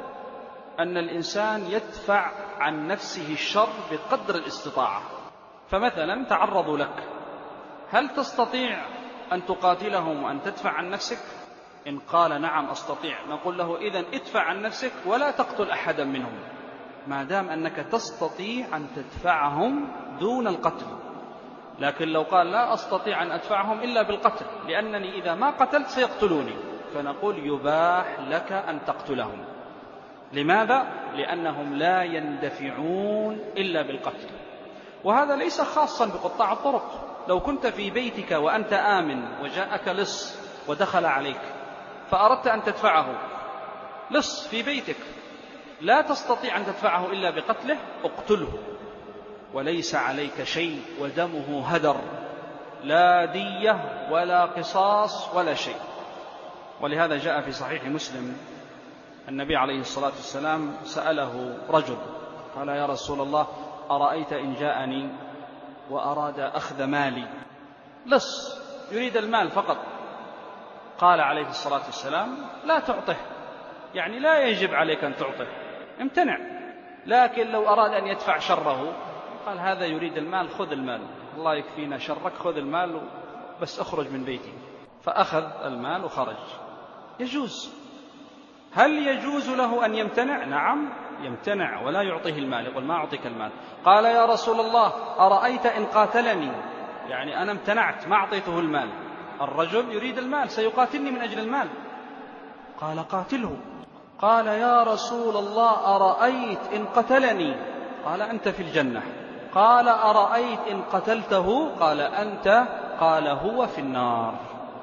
أن الإنسان يدفع عن نفسه الشر بقدر الاستطاعة. فمثلا تعرضوا لك، هل تستطيع أن تقاتلهم وأن تدفع عن نفسك؟ إن قال نعم أستطيع، نقول له إذن ادفع عن نفسك ولا تقتل أحدا منهم، ما دام أنك تستطيع أن تدفعهم دون القتل. لكن لو قال لا أستطيع أن أدفعهم إلا بالقتل، لأنني إذا ما قتلت سيقتلوني، فنقول يباح لك أن تقتلهم. لماذا؟ لأنهم لا يندفعون إلا بالقتل. وهذا ليس خاصا بقطاع الطرق. لو كنت في بيتك وأنت آمن وجاءك لص ودخل عليك فأردت أن تدفعه، لص في بيتك لا تستطيع أن تدفعه إلا بقتله، اقتله وليس عليك شيء، ودمه هدر، لا دية ولا قصاص ولا شيء. ولهذا جاء في صحيح مسلم النبي عليه الصلاة والسلام سأله رجل قال: يا رسول الله، أرأيت إن جاءني وأراد أخذ مالي، لص يريد المال فقط. قال عليه الصلاة والسلام: لا تعطه، يعني لا يجب عليك أن تعطه، امتنع. لكن لو أراد أن يدفع شره، قال: هذا يريد المال، خذ المال، الله يكفينا شرك، خذ المال بس أخرج من بيتي. فأخذ المال وخرج. يجوز. هل يجوز له أن يمتنع؟ نعم يمتنع ولا يعطيه المال، يقول: ما أعطيك المال. قال: يا رسول الله، أرأيت إن قاتلني، يعني أنا امتنعت ما أعطيته المال، الرجل يريد المال سيقاتلني من أجل المال. قال: قاتله. قال: يا رسول الله، أرأيت إن قتلني؟ قال: أنت في الجنة. قال: أرأيت إن قتلته؟ قال: أنت. قال: هو في النار،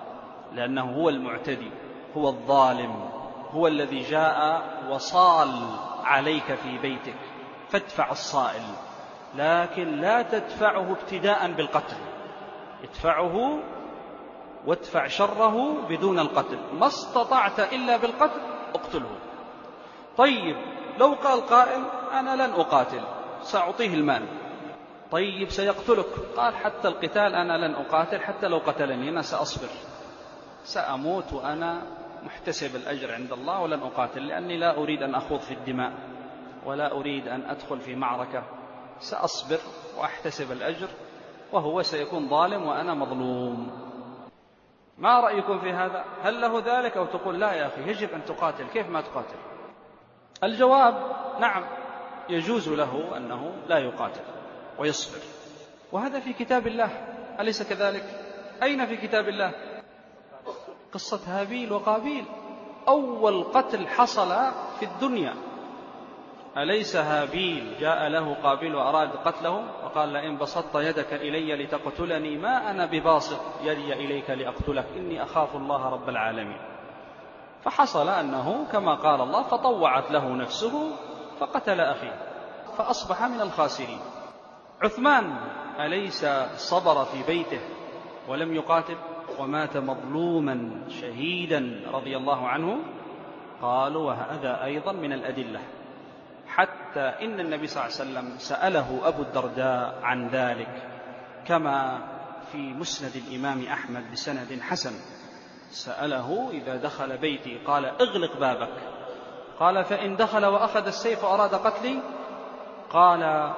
لأنه هو المعتدي، هو الظالم، هو الذي جاء وصال عليك في بيتك، فادفع الصائل، لكن لا تدفعه ابتداء بالقتل، ادفعه وادفع شره بدون القتل، ما استطعت إلا بالقتل اقتله. طيب لو قال قائل: أنا لن أقاتل، سأعطيه المال. طيب سيقتلك. قال: حتى القتال أنا لن أقاتل، حتى لو قتلني أنا سأصبر، سأموت وأنا محتسب الأجر عند الله، ولن أقاتل، لأني لا أريد أن أخوض في الدماء ولا أريد أن أدخل في معركة، سأصبر وأحتسب الأجر، وهو سيكون ظالم وأنا مظلوم. ما رأيكم في هذا؟ هل له ذلك؟ أو تقول: لا يا أخي يجب أن تقاتل؟ كيف ما تقاتل؟ الجواب: نعم، يجوز له أنه لا يقاتل ويصبر، وهذا في كتاب الله، أليس كذلك؟ أين في كتاب الله؟ قصة هابيل وقابيل، أول قتل حصل في الدنيا. أليس هابيل جاء له قابيل وأراد قتله وقال: لئن بسطت يدك إلي لتقتلني ما أنا بباسط يدي إليك لأقتلك إني أخاف الله رب العالمين. فحصل أنه كما قال الله: فطوعت له نفسه فقتل أخيه فأصبح من الخاسرين. عثمان أليس صبر في بيته ولم يقاتل ومات مظلوما شهيدا رضي الله عنه؟ قالوا: وهذا أيضا من الأدلة، حتى إن النبي صلى الله عليه وسلم سأله أبو الدرداء عن ذلك، كما في مسند الإمام أحمد بسند حسن. سأله: إذا دخل بيتي قال: اغلق بابك. قال: فإن دخل وأخذ السيف وأراد قتلي؟ قال: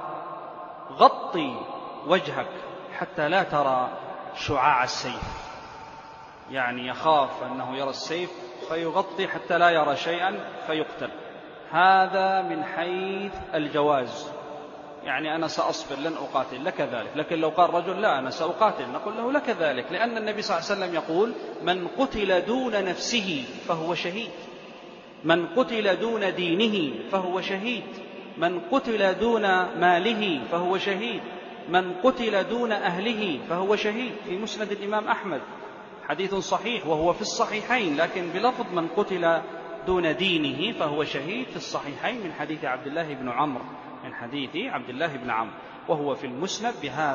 غطي وجهك حتى لا ترى شعاع السيف، يعني يخاف أنه يرى السيف فيغطي حتى لا يرى شيئا فيقتل. هذا من حيث الجواز، يعني أنا سأصبر لن أقاتل لك ذلك. لكن لو قال رجل: لا أنا سأقاتل، نقول له: لك ذلك، لأن النبي صلى الله عليه وسلم يقول: من قتل دون نفسه فهو شهيد، من قتل دون دينه فهو شهيد، من قتل دون ماله فهو شهيد، من قتل دون أهله فهو شهيد. في مسند الإمام أحمد حديث صحيح وهو في الصحيحين، لكن بلفظ من قتل دون دينه فهو شهيد، في الصحيحين من حديث عبد الله بن عمرو، من حديث عبد الله بن عمرو، وهو في المسند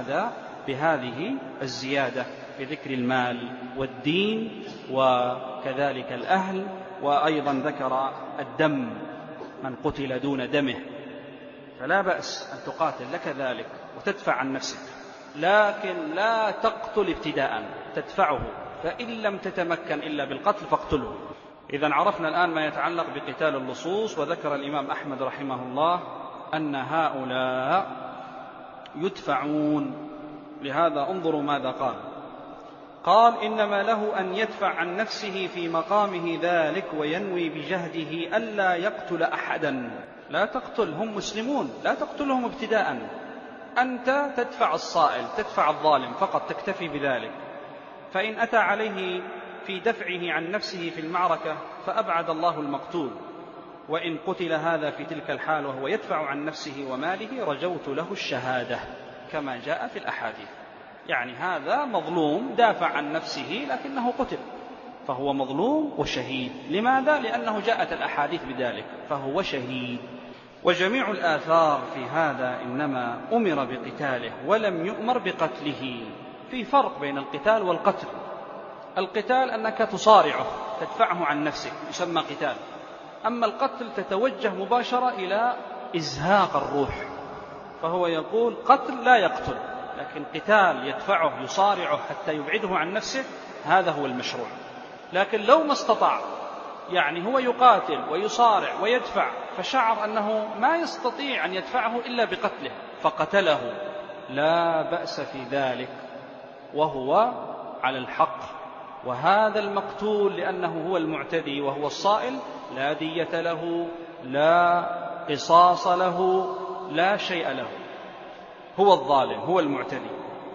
بهذه الزيادة بذكر المال والدين وكذلك الأهل، وأيضا ذكر الدم، من قتل دون دمه. فلا بأس أن تقاتل لك ذلك وتدفع عن نفسك، لكن لا تقتل ابتداء، تدفعه، فإن لم تتمكن إلا بالقتل فاقتله. إذن عرفنا الآن ما يتعلق بقتال اللصوص. وذكر الإمام أحمد رحمه الله أن هؤلاء يدفعون. لهذا انظروا ماذا قال: إنما له أن يدفع عن نفسه في مقامه ذلك وينوي بجهده ألا يقتل أحدا. لا تقتل، هم مسلمون، لا تقتلهم ابتداء، أنت تدفع الصائل، تدفع الظالم فقط، تكتفي بذلك. فإن أتى عليه في دفعه عن نفسه في المعركة فأبعد الله المقتول، وإن قتل هذا في تلك الحال وهو يدفع عن نفسه وماله رجوت له الشهادة، كما جاء في الأحاديث. يعني هذا مظلوم دافع عن نفسه لكنه قتل، فهو مظلوم وشهيد. لماذا؟ لأنه جاءت الأحاديث بذلك، فهو شهيد. وجميع الآثار في هذا إنما أمر بقتاله ولم يؤمر بقتله. في فرق بين القتال والقتل. القتال أنك تصارعه، تدفعه عن نفسك، يسمى قتال. أما القتل تتوجه مباشرة إلى إزهاق الروح، فهو يقول قتل لا يقتل، لكن قتال يدفعه يصارعه حتى يبعده عن نفسه، هذا هو المشروع. لكن لو ما استطاع، يعني هو يقاتل ويصارع ويدفع، فشعر أنه ما يستطيع أن يدفعه إلا بقتله فقتله، لا بأس في ذلك، وهو على الحق. وهذا المقتول لأنه هو المعتدي وهو الصائل لا دية له، لا قصاص له، لا شيء له، هو الظالم، هو المعتدي.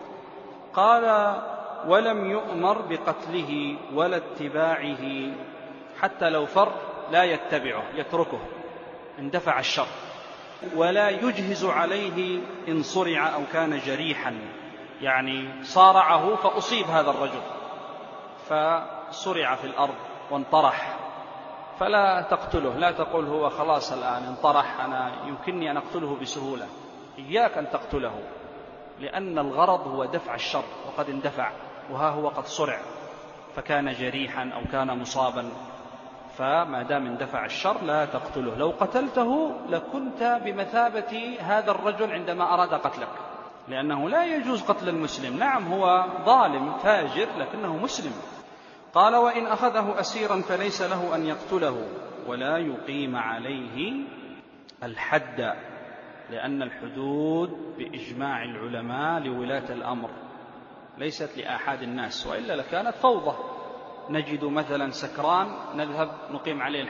قال: ولم يؤمر بقتله ولا اتباعه، حتى لو فر لا يتبعه، يتركه اندفع الشر، ولا يجهز عليه إن صرع أو كان جريحا، يعني صارعه فأصيب هذا الرجل فصرع في الأرض وانطرح، فلا تقتله، لا تقول هو خلاص الآن انطرح أنا يمكنني أن أقتله بسهولة، إياك أن تقتله، لأن الغرض هو دفع الشر، وقد اندفع، وها هو قد صرع فكان جريحا أو كان مصابا، فما دام اندفع الشر لا تقتله. لو قتلته لكنت بمثابة هذا الرجل عندما أراد قتلك، لأنه لا يجوز قتل المسلم. نعم هو ظالم فاجر لكنه مسلم. قال: وإن أخذه أسيرا فليس له أن يقتله ولا يقيم عليه الحد، لأن الحدود بإجماع العلماء لولاة الأمر، ليست لآحاد الناس، وإلا لكانت فوضى. نجد مثلا سكران نذهب نقيم عليه الحد،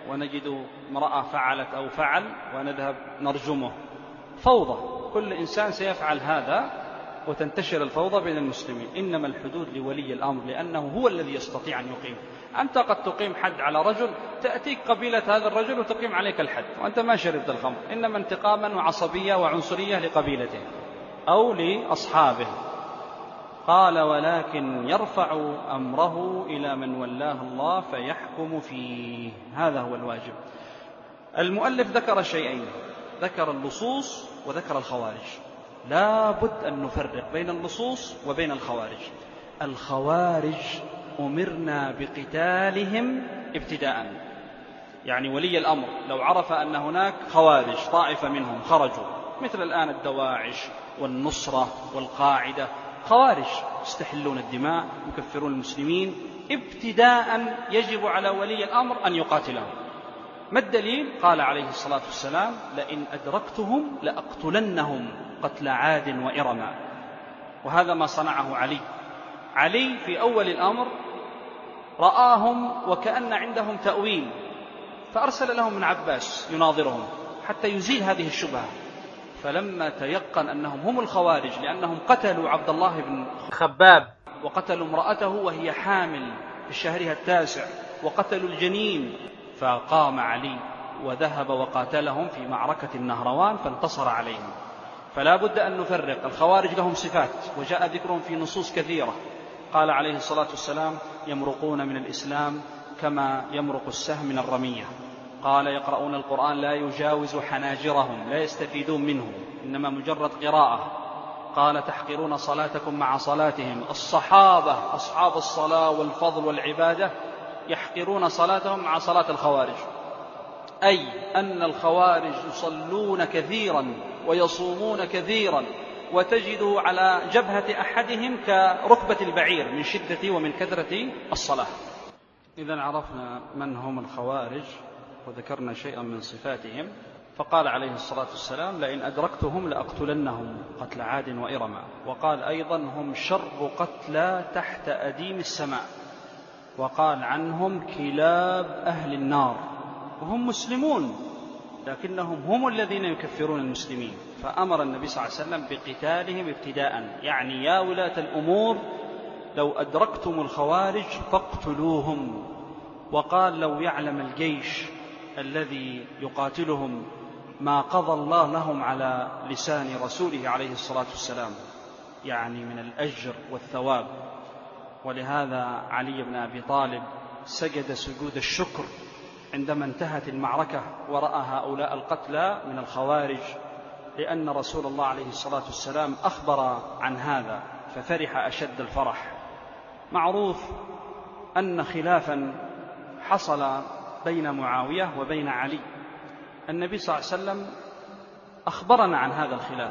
ونجد امرأة فعلت أو فعل ونذهب نرجمه. فوضى، كل إنسان سيفعل هذا وتنتشر الفوضى بين المسلمين. إنما الحدود لولي الأمر، لأنه هو الذي يستطيع أن يقيم. أنت قد تقيم حد على رجل، تأتيك قبيلة هذا الرجل وتقيم عليك الحد وأنت ما شربت الخمر، إنما انتقاما وعصبية وعنصرية لقبيلته أو لأصحابه. قال: ولكن يرفع أمره إلى من ولاه الله فيحكم فيه. هذا هو الواجب. المؤلف ذكر شيئين، ذكر اللصوص وذكر الخوارج. لا بد أن نفرق بين اللصوص وبين الخوارج. الخوارج أمرنا بقتالهم ابتداء، يعني ولي الأمر لو عرف أن هناك خوارج طائفة منهم خرجوا، مثل الآن الدواعش والنصرة والقاعدة، خوارج يستحلون الدماء يكفرون المسلمين، ابتداء يجب على ولي الأمر أن يقاتلهم. ما الدليل؟ قال عليه الصلاة والسلام: لئن أدركتهم لأقتلنهم قتل عاد وإرم. وهذا ما صنعه علي في أول الأمر رآهم وكأن عندهم تأويل، فأرسل لهم ابن عباس يناظرهم حتى يزيل هذه الشبهة. فلما تيقن أنهم هم الخوارج، لأنهم قتلوا عبد الله بن خباب وقتلوا امرأته وهي حامل في شهرها 9 وقتلوا الجنين، فقام علي وذهب وقاتلهم في معركة النهروان فانتصر عليهم. فلا بد أن نفرق. الخوارج لهم صفات وجاء ذكرهم في نصوص كثيرة. قال عليه الصلاة والسلام: يمرقون من الإسلام كما يمرق السهم من الرمية. قال: يقرؤون القرآن لا يجاوز حناجرهم، لا يستفيدون منه، إنما مجرد قراءة. قال: تحقرون صلاتكم مع صلاتهم. الصحابة أصحاب الصلاة والفضل والعبادة يحقرون صلاتهم مع صلاة الخوارج، أي أن الخوارج يصلون كثيرا ويصومون كثيرا، وتجد على جبهة أحدهم كركبة البعير من شدة ومن كثرة الصلاة. إذن عرفنا من هم الخوارج وذكرنا شيئا من صفاتهم. فقال عليه الصلاة والسلام: لئن أدركتهم لأقتلنهم قتل عاد وإرم. وقال أيضا: هم شر قتلى تحت أديم السماء. وقال عنهم: كلاب أهل النار. وهم مسلمون لكنهم هم الذين يكفرون المسلمين. فأمر النبي صلى الله عليه وسلم بقتالهم ابتداء، يعني يا ولاة الأمور لو أدركتم الخوارج فاقتلوهم. وقال: لو يعلم الجيش الذي يقاتلهم ما قضى الله لهم على لسان رسوله عليه الصلاة والسلام، يعني من الأجر والثواب. ولهذا علي بن أبي طالب سجد سجود الشكر عندما انتهت المعركة ورأى هؤلاء القتلى من الخوارج، لأن رسول الله عليه الصلاة والسلام أخبر عن هذا ففرح أشد الفرح. معروف أن خلافا حصل بين معاوية وبين علي. النبي صلى الله عليه وسلم أخبرنا عن هذا الخلاف،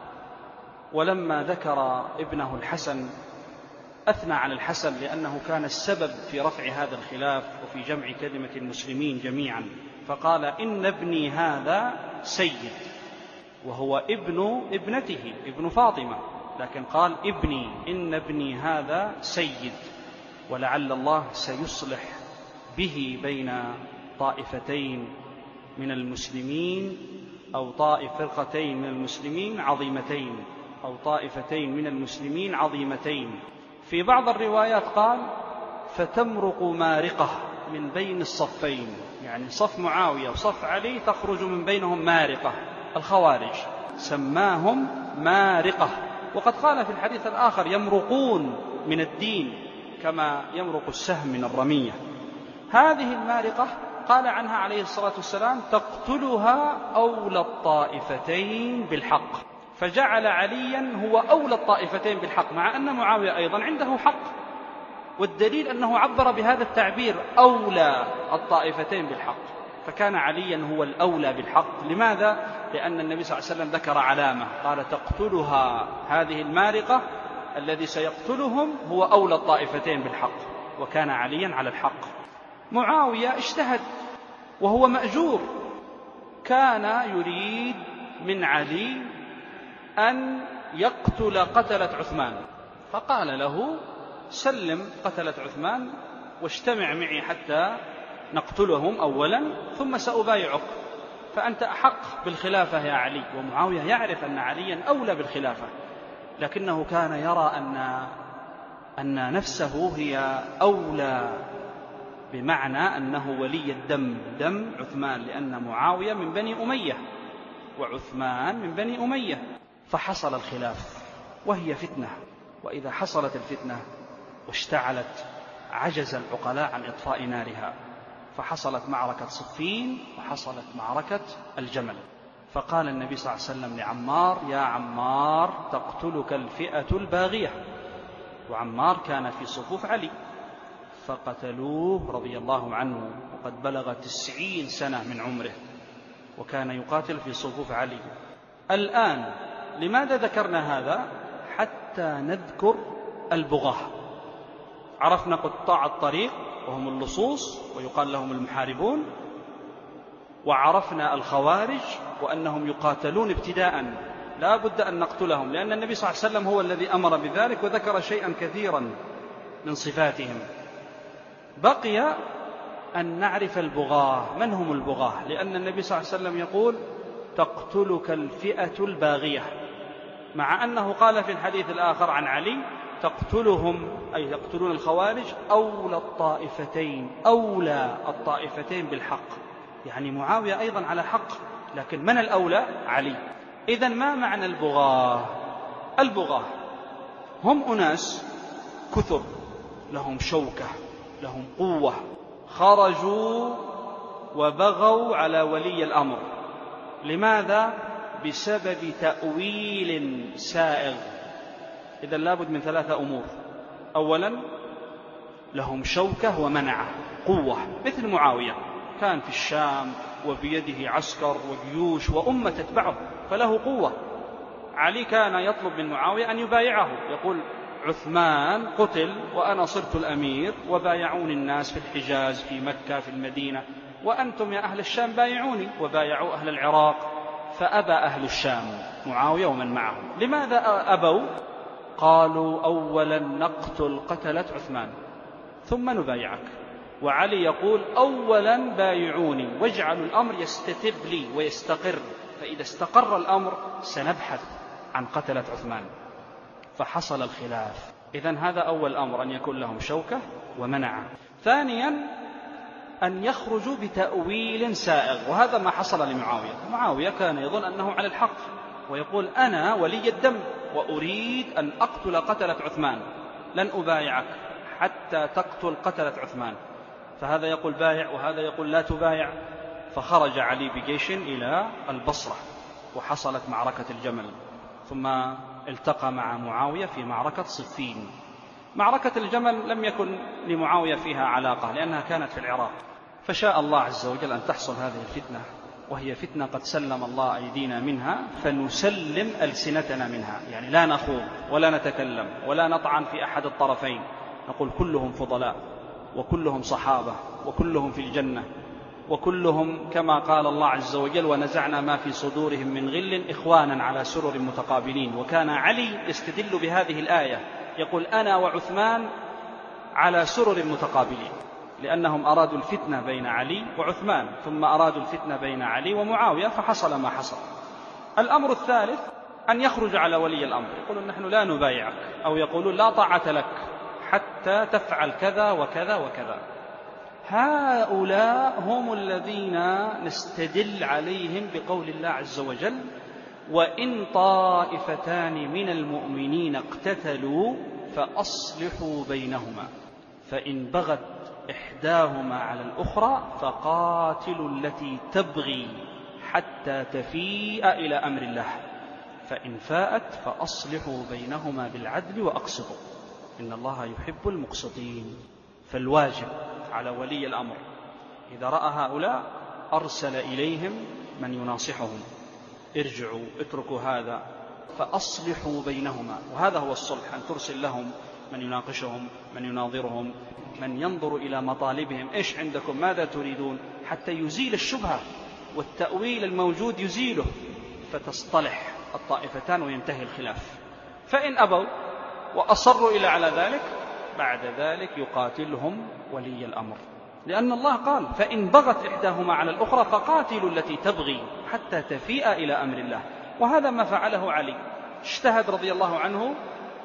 ولما ذكر ابنه الحسن أثنى على الحسن لأنه كان السبب في رفع هذا الخلاف وفي جمع كلمة المسلمين جميعا. فقال: إن ابني هذا سيد، وهو ابن ابنته ابن فاطمة، لكن قال ابني، إن ابني هذا سيد، ولعل الله سيصلح به بين طائفتين من المسلمين أو فرقتين من المسلمين عظيمتين، أو طائفتين من المسلمين عظيمتين. في بعض الروايات قال: فتمرق مارقة من بين الصفين، يعني صف معاوية وصف علي تخرج من بينهم مارقة. الخوارج سماهم مارقة. وقد قال في الحديث الآخر: يمرقون من الدين كما يمرق السهم من الرمية. هذه المارقة قال عنها عليه الصلاة والسلام: تقتلها أولى الطائفتين بالحق. فجعل عليا هو أولى الطائفتين بالحق، مع أن معاوية أيضا عنده حق، والدليل أنه عبر بهذا التعبير: أولى الطائفتين بالحق. فكان عليا هو الأولى بالحق. لماذا؟ لأن النبي صلى الله عليه وسلم ذكر علامة، قال: تقتلها هذه المارقة، الذي سيقتلهم هو أولى الطائفتين بالحق، وكان عليا على الحق. معاوية اجتهد وهو مأجور، كان يريد من علي أن يقتل قتلة عثمان، فقال له: سلم قتلة عثمان واجتمع معي حتى نقتلهم أولا ثم سأبايعك، فأنت أحق بالخلافة يا علي. ومعاوية يعرف أن عليا أولى بالخلافة، لكنه كان يرى أن نفسه هي أولى، بمعنى أنه ولي الدم، دم عثمان، لأن معاوية من بني أمية وعثمان من بني أمية. فحصل الخلاف وهي فتنة، وإذا حصلت الفتنة واشتعلت عجز العقلاء عن إطفاء نارها، فحصلت معركة صفين وحصلت معركة الجمل. فقال النبي صلى الله عليه وسلم لعمار: يا عمار تقتلك الفئة الباغية. وعمار كان في صفوف علي، فقتلوه رضي الله عنه وقد بلغ 90 سنة من عمره، وكان يقاتل في صفوف علي. الآن لماذا ذكرنا هذا؟ حتى نذكر البغاة. عرفنا قطاع الطريق وهم اللصوص ويقال لهم المحاربون، وعرفنا الخوارج وأنهم يقاتلون ابتداء، لا بد أن نقتلهم، لأن النبي صلى الله عليه وسلم هو الذي أمر بذلك وذكر شيئا كثيرا من صفاتهم. بقي أن نعرف البغاة. من هم البغاة؟ لأن النبي صلى الله عليه وسلم يقول: تقتلك الفئة الباغية، مع أنه قال في الحديث الآخر عن علي: تقتلهم، أي يقتلون الخوارج، أولى الطائفتين بالحق، يعني معاوية أيضا على حق، لكن من الأولى؟ علي. إذن ما معنى البغاة؟ البغاة هم أناس كثر، لهم شوكة، لهم قوة، خرجوا وبغوا على ولي الأمر. لماذا؟ بسبب تأويل سائغ. إذن لابد من 3 أمور: أولا لهم شوكة ومنعة، قوة، مثل معاوية كان في الشام وبيده عسكر وجيوش وأمة تتبعه، فله قوة. علي كان يطلب من معاوية أن يبايعه، يقول: عثمان قتل وأنا صرت الأمير، وبايعوني الناس في الحجاز، في مكة، في المدينة، وأنتم يا أهل الشام بايعوني. وبايعوا أهل العراق، فأبى أهل الشام معاوية ومن معه. لماذا أبوا؟ قالوا: أولا نقتل قتلة عثمان ثم نبايعك. وعلي يقول: أولا بايعوني واجعلوا الأمر يستتب لي ويستقر، فإذا استقر الأمر سنبحث عن قتلة عثمان. فحصل الخلاف. إذن هذا أول أمر، أن يكون لهم شوكة ومنعة. ثانيا أن يخرجوا بتأويل سائغ، وهذا ما حصل لمعاوية. معاوية كان يظن أنه على الحق، ويقول: أنا ولي الدم وأريد أن أقتل قتلة عثمان، لن أبايعك حتى تقتل قتلة عثمان. فهذا يقول بايع وهذا يقول لا تبايع. فخرج علي بجيش إلى البصرة، وحصلت معركة الجمل، ثم التقى مع معاوية في معركة صفين. معركة الجمل لم يكن لمعاوية فيها علاقة، لأنها كانت في العراق. فشاء الله عز وجل أن تحصل هذه الفتنة، وهي فتنة قد سلم الله أيدينا منها، فنسلم ألسنتنا منها، يعني لا نخوض ولا نتكلم ولا نطعن في أحد الطرفين، نقول كلهم فضلاء وكلهم صحابة وكلهم في الجنة، وكلهم كما قال الله عز وجل: ونزعنا ما في صدورهم من غل إخوانا على سرر متقابلين. وكان علي يستدل بهذه الآية، يقول: أنا وعثمان على سرر متقابلين، لأنهم أرادوا الفتنة بين علي وعثمان، ثم أرادوا الفتنة بين علي ومعاوية، فحصل ما حصل. الأمر الثالث أن يخرج على ولي الأمر، يقولون: نحن لا نبايعك، أو يقولون: لا طاعة لك حتى تفعل كذا وكذا وكذا. هؤلاء هم الذين نستدل عليهم بقول الله عز وجل: وإن طائفتان من المؤمنين اقتتلوا فأصلحوا بينهما، فإن بغت إحداهما على الأخرى فقاتلوا التي تبغي حتى تفيء إلى أمر الله، فإن فاءت فأصلحوا بينهما بالعدل وأقسطوا إن الله يحب المقسطين. فالواجب على ولي الأمر إذا رأى هؤلاء أرسل إليهم من يناصحهم: ارجعوا، اتركوا هذا، فأصلحوا بينهما. وهذا هو الصلح، أن ترسل لهم من يناقشهم، من يناظرهم، من ينظر إلى مطالبهم، إيش عندكم، ماذا تريدون، حتى يزيل الشبهة والتأويل الموجود يزيله، فتصطلح الطائفتان وينتهي الخلاف. فإن أبوا وأصروا إلى على ذلك، بعد ذلك يقاتلهم ولي الأمر. لأن الله قال: فإن بغت إحداهما على الأخرى فقاتلوا التي تبغي حتى تفيء إلى أمر الله. وهذا ما فعله علي، اجتهد رضي الله عنه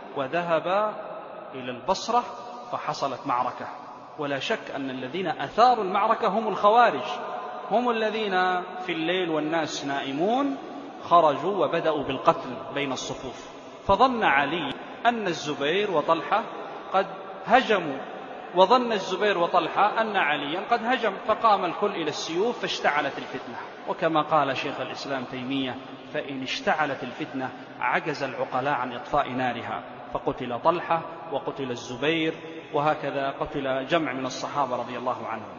وذهب إلى البصرة فحصلت معركة. ولا شك أن الذين أثاروا المعركة هم الخوارج، هم الذين في الليل والناس نائمون خرجوا وبدأوا بالقتل بين الصفوف. فظن علي أن الزبير وطلحة قد هجموا، وظن الزبير وطلحة أن عليا قد هجم، فقام الكل إلى السيوف فاشتعلت الفتنة. وكما قال شيخ الإسلام تيمية: فإن اشتعلت الفتنة عجز العقلاء عن إطفاء نارها، فقتل طلحة وقتل الزبير، وهكذا قتل جمع من الصحابة رضي الله عنهم.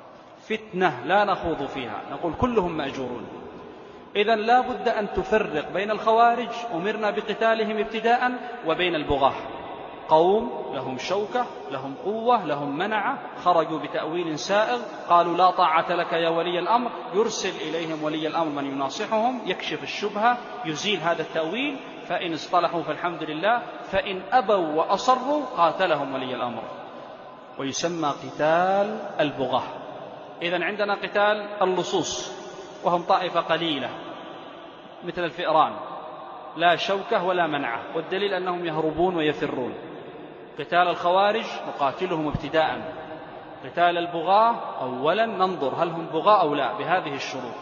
فتنة لا نخوض فيها، نقول كلهم مأجورون. إذن لا بد أن تفرق بين الخوارج أمرنا بقتالهم ابتداء وبين البغاة، قوم لهم شوكة، لهم قوة، لهم منعة، خرجوا بتأويل سائغ، قالوا لا طاعة لك يا ولي الأمر، يرسل إليهم ولي الأمر من يناصحهم يكشف الشبهة يزيل هذا التأويل، فإن اصطلحوا فالحمد لله، فإن أبوا وأصروا قاتلهم ولي الأمر، ويسمى قتال البغاة. إذن عندنا قتال اللصوص وهم طائفة قليلة مثل الفئران، لا شوكة ولا منعة، والدليل أنهم يهربون ويفرون. قتال الخوارج نقاتلهم ابتداء. قتال البغاة أولا ننظر هل هم بغاة أو لا بهذه الشروط: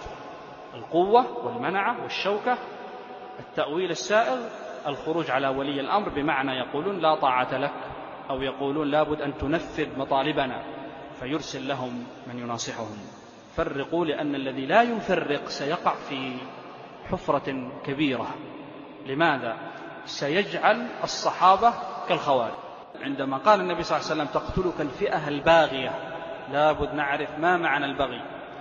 القوة والمنعة والشوكة، التأويل السائغ، الخروج على ولي الأمر بمعنى يقولون لا طاعة لك، أو يقولون لابد أن تنفذ مطالبنا، فيرسل لهم من يناصحهم. فرقوا، لأن الذي لا يفرق سيقع في حفرة كبيرة. لماذا؟ سيجعل الصحابة كالخوارج. عندما قال النبي صلى الله عليه وسلم تقتلك الفئة الباغية، لابد نعرف ما معنى البغي.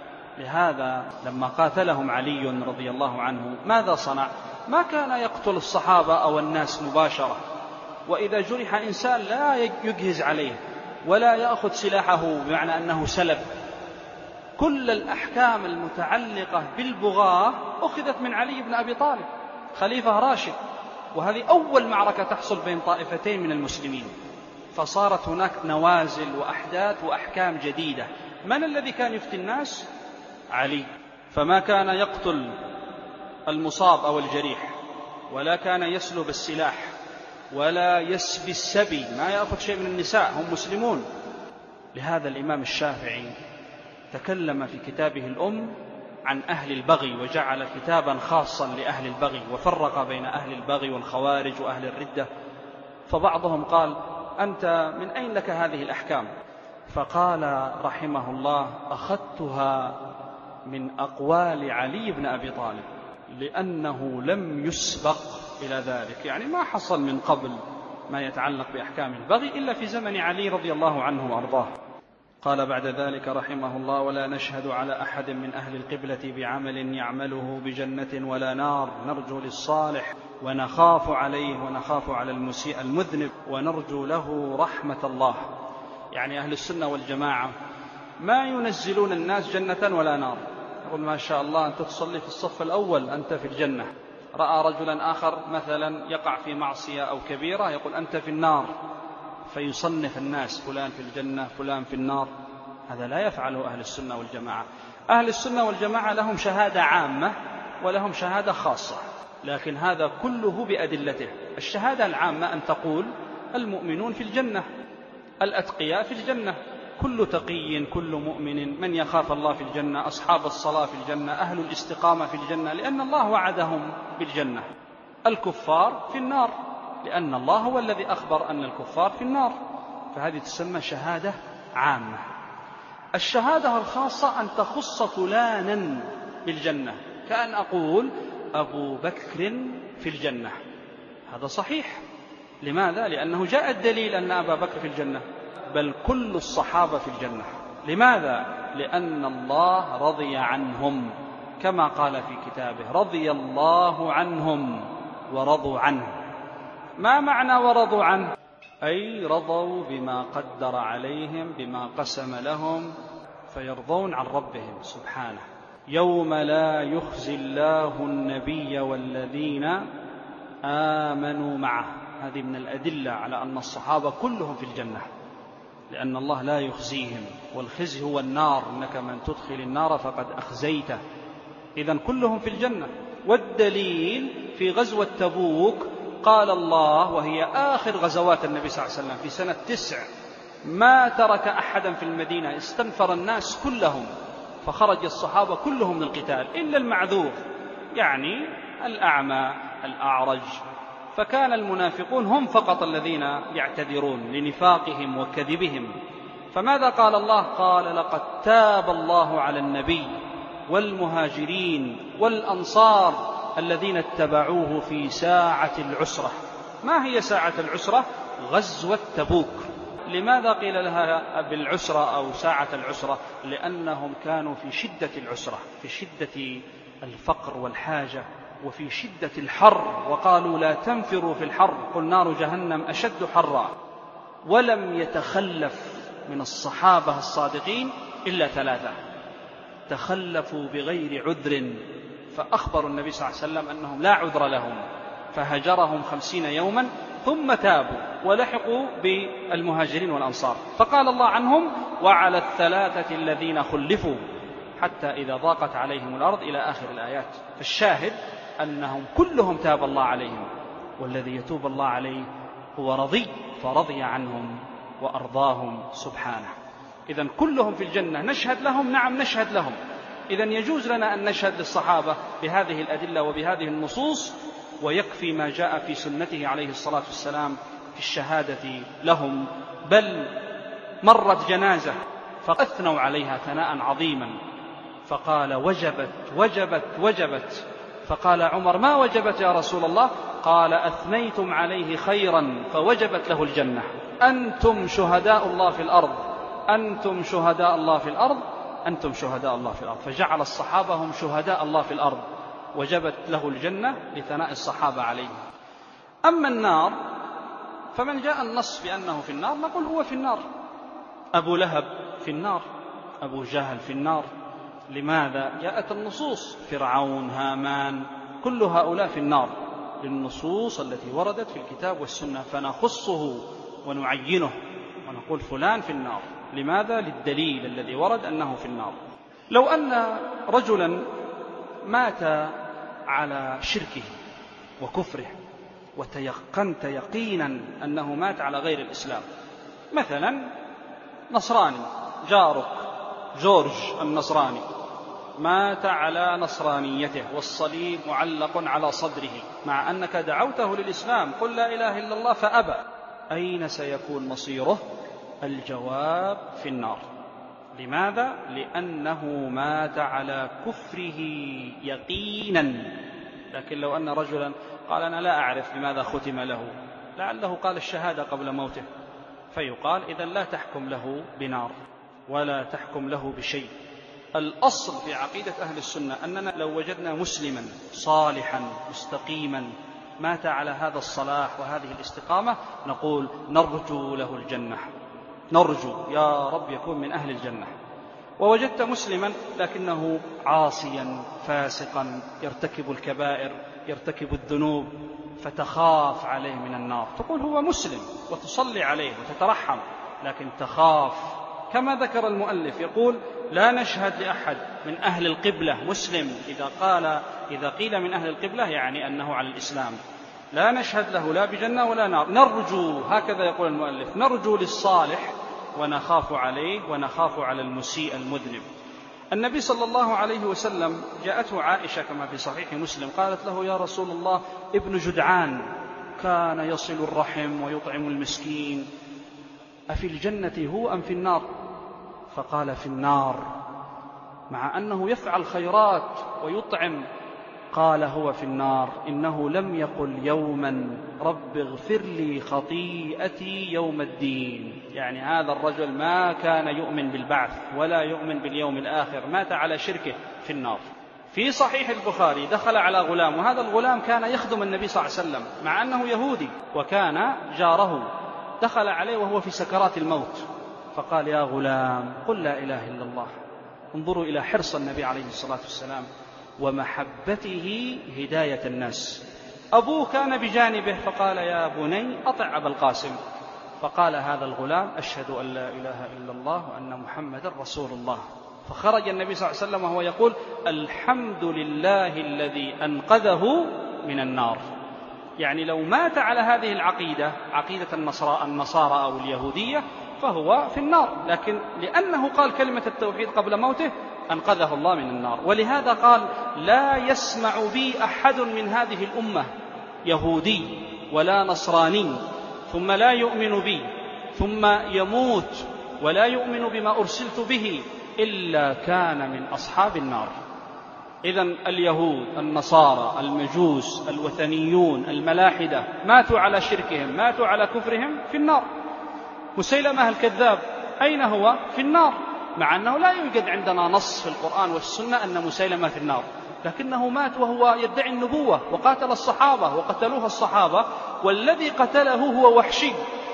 لهذا لما قاتلهم علي رضي الله عنه ماذا صنع؟ ما كان يقتل الصحابة أو الناس مباشرة، وإذا جرح إنسان لا يجهز عليه ولا يأخذ سلاحه بمعنى أنه سلب. كل الأحكام المتعلقة بالبغاة أخذت من علي بن أبي طالب خليفة راشد، وهذه أول معركة تحصل بين طائفتين من المسلمين، فصارت هناك نوازل وأحداث وأحكام جديدة. من الذي كان يفتي الناس؟ علي. فما كان يقتل المصاب أو الجريح، ولا كان يسلب السلاح، ولا يسبي السبي، ما يأخذ شيء من النساء، هم مسلمون. لهذا الإمام الشافعي تكلم في كتابه الأم عن أهل البغي، وجعل كتابا خاصا لأهل البغي، وفرق بين أهل البغي والخوارج وأهل الردة. فبعضهم قال: أنت من أين لك هذه الأحكام؟ فقال رحمه الله: أخذتها من أقوال علي بن أبي طالب، لأنه لم يسبق إلى ذلك، يعني ما حصل من قبل ما يتعلق بأحكام البغي إلا في زمن علي رضي الله عنه وأرضاه. قال بعد ذلك رحمه الله: ولا نشهد على أحد من أهل القبلة بعمل يعمله بجنة ولا نار، نرجو للصالح ونخاف عليه ونخاف على المسيء المذنب ونرجو له رحمة الله. يعني أهل السنة والجماعة ما ينزلون الناس جنة ولا نار، يقول ما شاء الله أنت تصلي في الصف الأول أنت في الجنة، رأى رجلا آخر مثلا يقع في معصية أو كبيرة يقول أنت في النار، فيصنف الناس فلان في الجنة فلان في النار. هذا لا يفعله أهل السنة والجماعة. أهل السنة والجماعة لهم شهادة عامة ولهم شهادة خاصة، لكن هذا كله بأدلته. الشهادة العامة أن تقول المؤمنون في الجنة، الأتقياء في الجنة، كل تقي كل مؤمن من يخاف الله في الجنة، أصحاب الصلاة في الجنة، أهل الاستقامة في الجنة، لأن الله وعدهم بالجنة. الكفار في النار، لأن الله هو الذي أخبر أن الكفار في النار. فهذه تسمى شهادة عامة. الشهادة الخاصة أن تخص فلانا بالجنة، كأن أقول أبو بكر في الجنة، هذا صحيح. لماذا؟ لأنه جاء الدليل أن أبا بكر في الجنة، بل كل الصحابة في الجنة. لماذا؟ لأن الله رضي عنهم، كما قال في كتابه: رضي الله عنهم ورضوا عنه. ما معنى ورضوا عنه؟ أي رضوا بما قدر عليهم، بما قسم لهم، فيرضون عن ربهم سبحانه. يوم لا يخزي الله النبي والذين آمنوا معه، هذه من الأدلة على أن الصحابة كلهم في الجنة. لأن الله لا يخزيهم، والخزي هو النار، إنك من تدخل النار فقد أخزيته. إذن كلهم في الجنة. والدليل في غزوة تبوك قال الله، وهي آخر غزوات النبي صلى الله عليه وسلم في سنة 9، ما ترك أحدا في المدينة، استنفر الناس كلهم، فخرج الصحابة كلهم للقتال إلا المعذور، يعني الأعمى الأعرج، فكان المنافقون هم فقط الذين يعتذرون لنفاقهم وكذبهم. فماذا قال الله؟ قال لقد تاب الله على النبي والمهاجرين والأنصار الذين اتبعوه في ساعة العسرة. ما هي ساعة العسرة؟ غزوة تبوك. لماذا قيل لها بالعسرة أو ساعة العسرة؟ لأنهم كانوا في شدة العسرة، في شدة الفقر والحاجة، وفي شدة الحر، وقالوا لا تنفروا في الحر، قل نار جهنم أشد حرا. ولم يتخلف من الصحابة الصادقين إلا 3 تخلفوا بغير عذر، فأخبروا النبي صلى الله عليه وسلم أنهم لا عذر لهم، فهجرهم 50 يوما ثم تابوا ولحقوا بالمهاجرين والأنصار. فقال الله عنهم: وعلى 3 الذين خلفوا حتى إذا ضاقت عليهم الأرض، إلى آخر الآيات. فالشاهد أنهم كلهم تاب الله عليهم، والذي يتوب الله عليه هو رضي، فرضي عنهم وأرضاهم سبحانه. إذن كلهم في الجنة. نشهد لهم؟ نعم نشهد لهم. إذن يجوز لنا أن نشهد للصحابة بهذه الأدلة وبهذه النصوص، ويكفي ما جاء في سنته عليه الصلاة والسلام في الشهادة لهم. بل مرت جنازة فأثنوا عليها ثناء عظيما، فقال: وجبت وجبت وجبت. فقال عمر: ما وجبت يا رسول الله؟ قال: أثنيتم عليه خيرا فوجبت له الجنة. أنتم شهداء الله في الأرض، أنتم شهداء الله في الأرض، أنتم شهداء الله في الأرض. فجعل الصحابة هم شهداء الله في الأرض، وجبت له الجنة لثناء الصحابة عليه. أما النار، فمن جاء النص بأنه في النار نقول هو في النار. أبو لهب في النار، أبو جهل في النار. لماذا؟ جاءت النصوص، فرعون، هامان، كل هؤلاء في النار، للنصوص التي وردت في الكتاب والسنة، فنخصه ونعينه ونقول فلان في النار. لماذا؟ للدليل الذي ورد أنه في النار. لو أن رجلا مات على شركه وكفره، وتيقنت يقينا أنه مات على غير الإسلام، مثلا نصراني جارك جورج النصراني مات على نصرانيته والصليب معلق على صدره، مع أنك دعوته للإسلام، قل لا إله إلا الله فأبى، أين سيكون مصيره؟ الجواب: في النار. لماذا؟ لأنه مات على كفره يقينا. لكن لو أن رجلا قال: أنا لا أعرف لماذا ختم له، لعله قال الشهادة قبل موته، فيقال: إذن لا تحكم له بنار ولا تحكم له بشيء. الأصل في عقيدة أهل السنة أننا لو وجدنا مسلما صالحا مستقيما مات على هذا الصلاح وهذه الاستقامة، نقول: نرجو له الجنة، نرجو يا رب يكون من أهل الجنة. ووجدت مسلما لكنه عاصيا فاسقا يرتكب الكبائر يرتكب الذنوب، فتخاف عليه من النار، تقول هو مسلم وتصلي عليه وتترحم، لكن تخاف. كما ذكر المؤلف يقول: لا نشهد لأحد من أهل القبلة مسلم، إذا قيل من أهل القبلة يعني أنه على الإسلام، لا نشهد له لا بجنة ولا نار، نرجو، هكذا يقول المؤلف، نرجو للصالح ونخاف عليه ونخاف على المسيء المذنب. النبي صلى الله عليه وسلم جاءته عائشة كما في صحيح مسلم، قالت له: يا رسول الله، ابن جدعان كان يصل الرحم ويطعم المسكين، أفي الجنة هو أم في النار؟ فقال: في النار، مع أنه يفعل خيرات ويطعم. قال: هو في النار، إنه لم يقل يوما رب اغفر لي خطيئتي يوم الدين. يعني هذا الرجل ما كان يؤمن بالبعث ولا يؤمن باليوم الآخر، مات على شركه، في النار. في صحيح البخاري دخل على غلام، وهذا الغلام كان يخدم النبي صلى الله عليه وسلم مع أنه يهودي وكان جاره، دخل عليه وهو في سكرات الموت، فقال: يا غلام قل لا إله إلا الله. انظروا إلى حرص النبي عليه الصلاة والسلام ومحبته هداية الناس. أبوه كان بجانبه فقال: يا بني أطع أبا القاسم، فقال هذا الغلام: أشهد أن لا إله إلا الله وأن محمدا رسول الله. فخرج النبي صلى الله عليه وسلم وهو يقول: الحمد لله الذي أنقذه من النار. يعني لو مات على هذه العقيدة، عقيدة النصارى أو اليهودية، فهو في النار، لكن لأنه قال كلمة التوحيد قبل موته أنقذه الله من النار. ولهذا قال: لا يسمع بي أحد من هذه الأمة يهودي ولا نصراني ثم لا يؤمن بي ثم يموت ولا يؤمن بما أرسلت به إلا كان من أصحاب النار. إذن اليهود، النصارى، المجوس، الوثنيون، الملاحدة ماتوا على شركهم، ماتوا على كفرهم، في النار. مسيلمة الكذاب أين هو؟ في النار، مع أنه لا يوجد عندنا نص في القرآن والسنة أن مسيلمة في النار، لكنه مات وهو يدعي النبوة، وقاتل الصحابة وقتلوه الصحابة، والذي قتله هو وحشي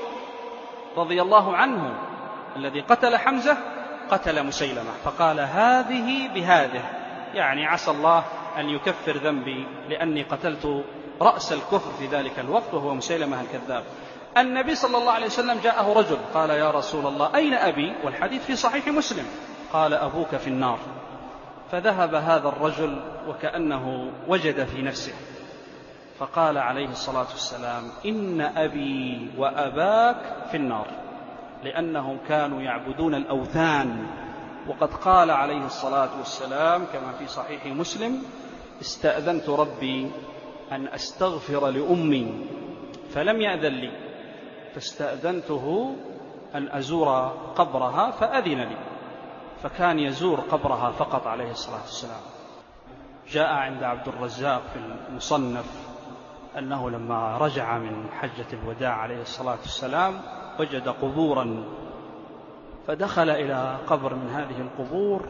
رضي الله عنه، الذي قتل حمزة قتل مسيلمة، فقال: هذه بهذه، يعني عسى الله أن يكفر ذنبي لأني قتلت رأس الكفر في ذلك الوقت وهو مسيلمة الكذاب. النبي صلى الله عليه وسلم جاءه رجل قال: يا رسول الله أين أبي؟ والحديث في صحيح مسلم. قال: أبوك في النار. فذهب هذا الرجل وكأنه وجد في نفسه، فقال عليه الصلاة والسلام: إن أبي وأباك في النار، لأنهم كانوا يعبدون الأوثان. وقد قال عليه الصلاة والسلام كما في صحيح مسلم: استأذنت ربي أن أستغفر لأمي فلم يأذن لي، فاستأذنته أن أزور قبرها فأذن لي، فكان يزور قبرها فقط عليه الصلاة والسلام. جاء عند عبد الرزاق في المصنف أنه لما رجع من حجة الوداع عليه الصلاة والسلام وجد قبورا، فدخل إلى قبر من هذه القبور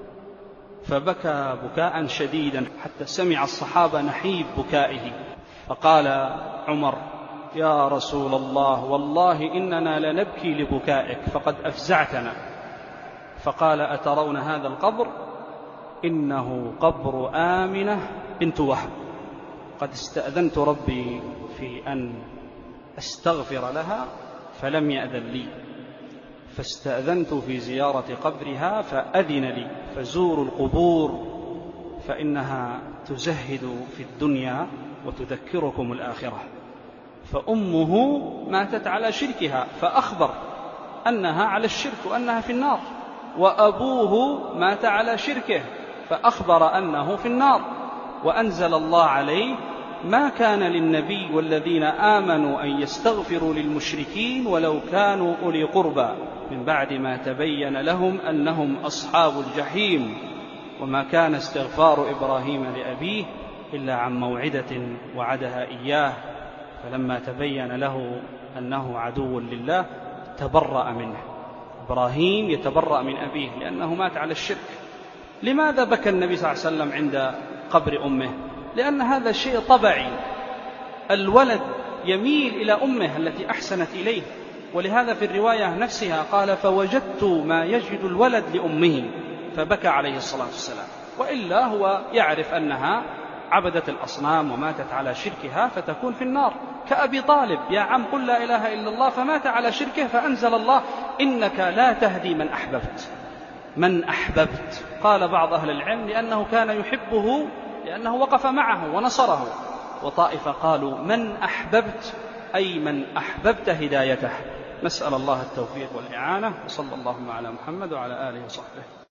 فبكى بكاء شديدا حتى سمع الصحابة نحيب بكائه، فقال عمر: يا رسول الله والله إننا لنبكي لبكائك فقد أفزعتنا. فقال: أترون هذا القبر؟ إنه قبر آمنة بنت وهب، قد استأذنت ربي في أن أستغفر لها فلم يأذن لي، فاستأذنت في زيارة قبرها فأذن لي، فزوروا القبور فإنها تزهد في الدنيا وتذكركم الآخرة. فأمه ماتت على شركها فأخبر أنها على الشرك وأنها في النار، وأبوه مات على شركه فأخبر أنه في النار، وأنزل الله عليه: ما كان للنبي والذين آمنوا أن يستغفروا للمشركين ولو كانوا أولي قربى من بعد ما تبين لهم أنهم أصحاب الجحيم، وما كان استغفار إبراهيم لأبيه إلا عن موعدة وعدها إياه، فلما تبين له أنه عدو لله تبرأ منه. إبراهيم يتبرأ من أبيه لأنه مات على الشرك. لماذا بكى النبي صلى الله عليه وسلم عند قبر أمه؟ لأن هذا شيء طبيعي، الولد يميل إلى أمه التي أحسنت إليه، ولهذا في الرواية نفسها قال: فوجدت ما يجد الولد لأمه، فبكى عليه الصلاة والسلام. وإلا هو يعرف أنها عبدت الأصنام وماتت على شركها فتكون في النار، كأبي طالب: يا عم قل لا إله إلا الله، فمات على شركه فأنزل الله: إنك لا تهدي من أحببت. من أحببت، قال بعض أهل العلم لأنه كان يحبه لأنه وقف معه ونصره، وطائفة قالوا من أحببت أي من أحببت هدايته. نسأل الله التوفيق والإعانة، وصلى الله على محمد وعلى آله وصحبه.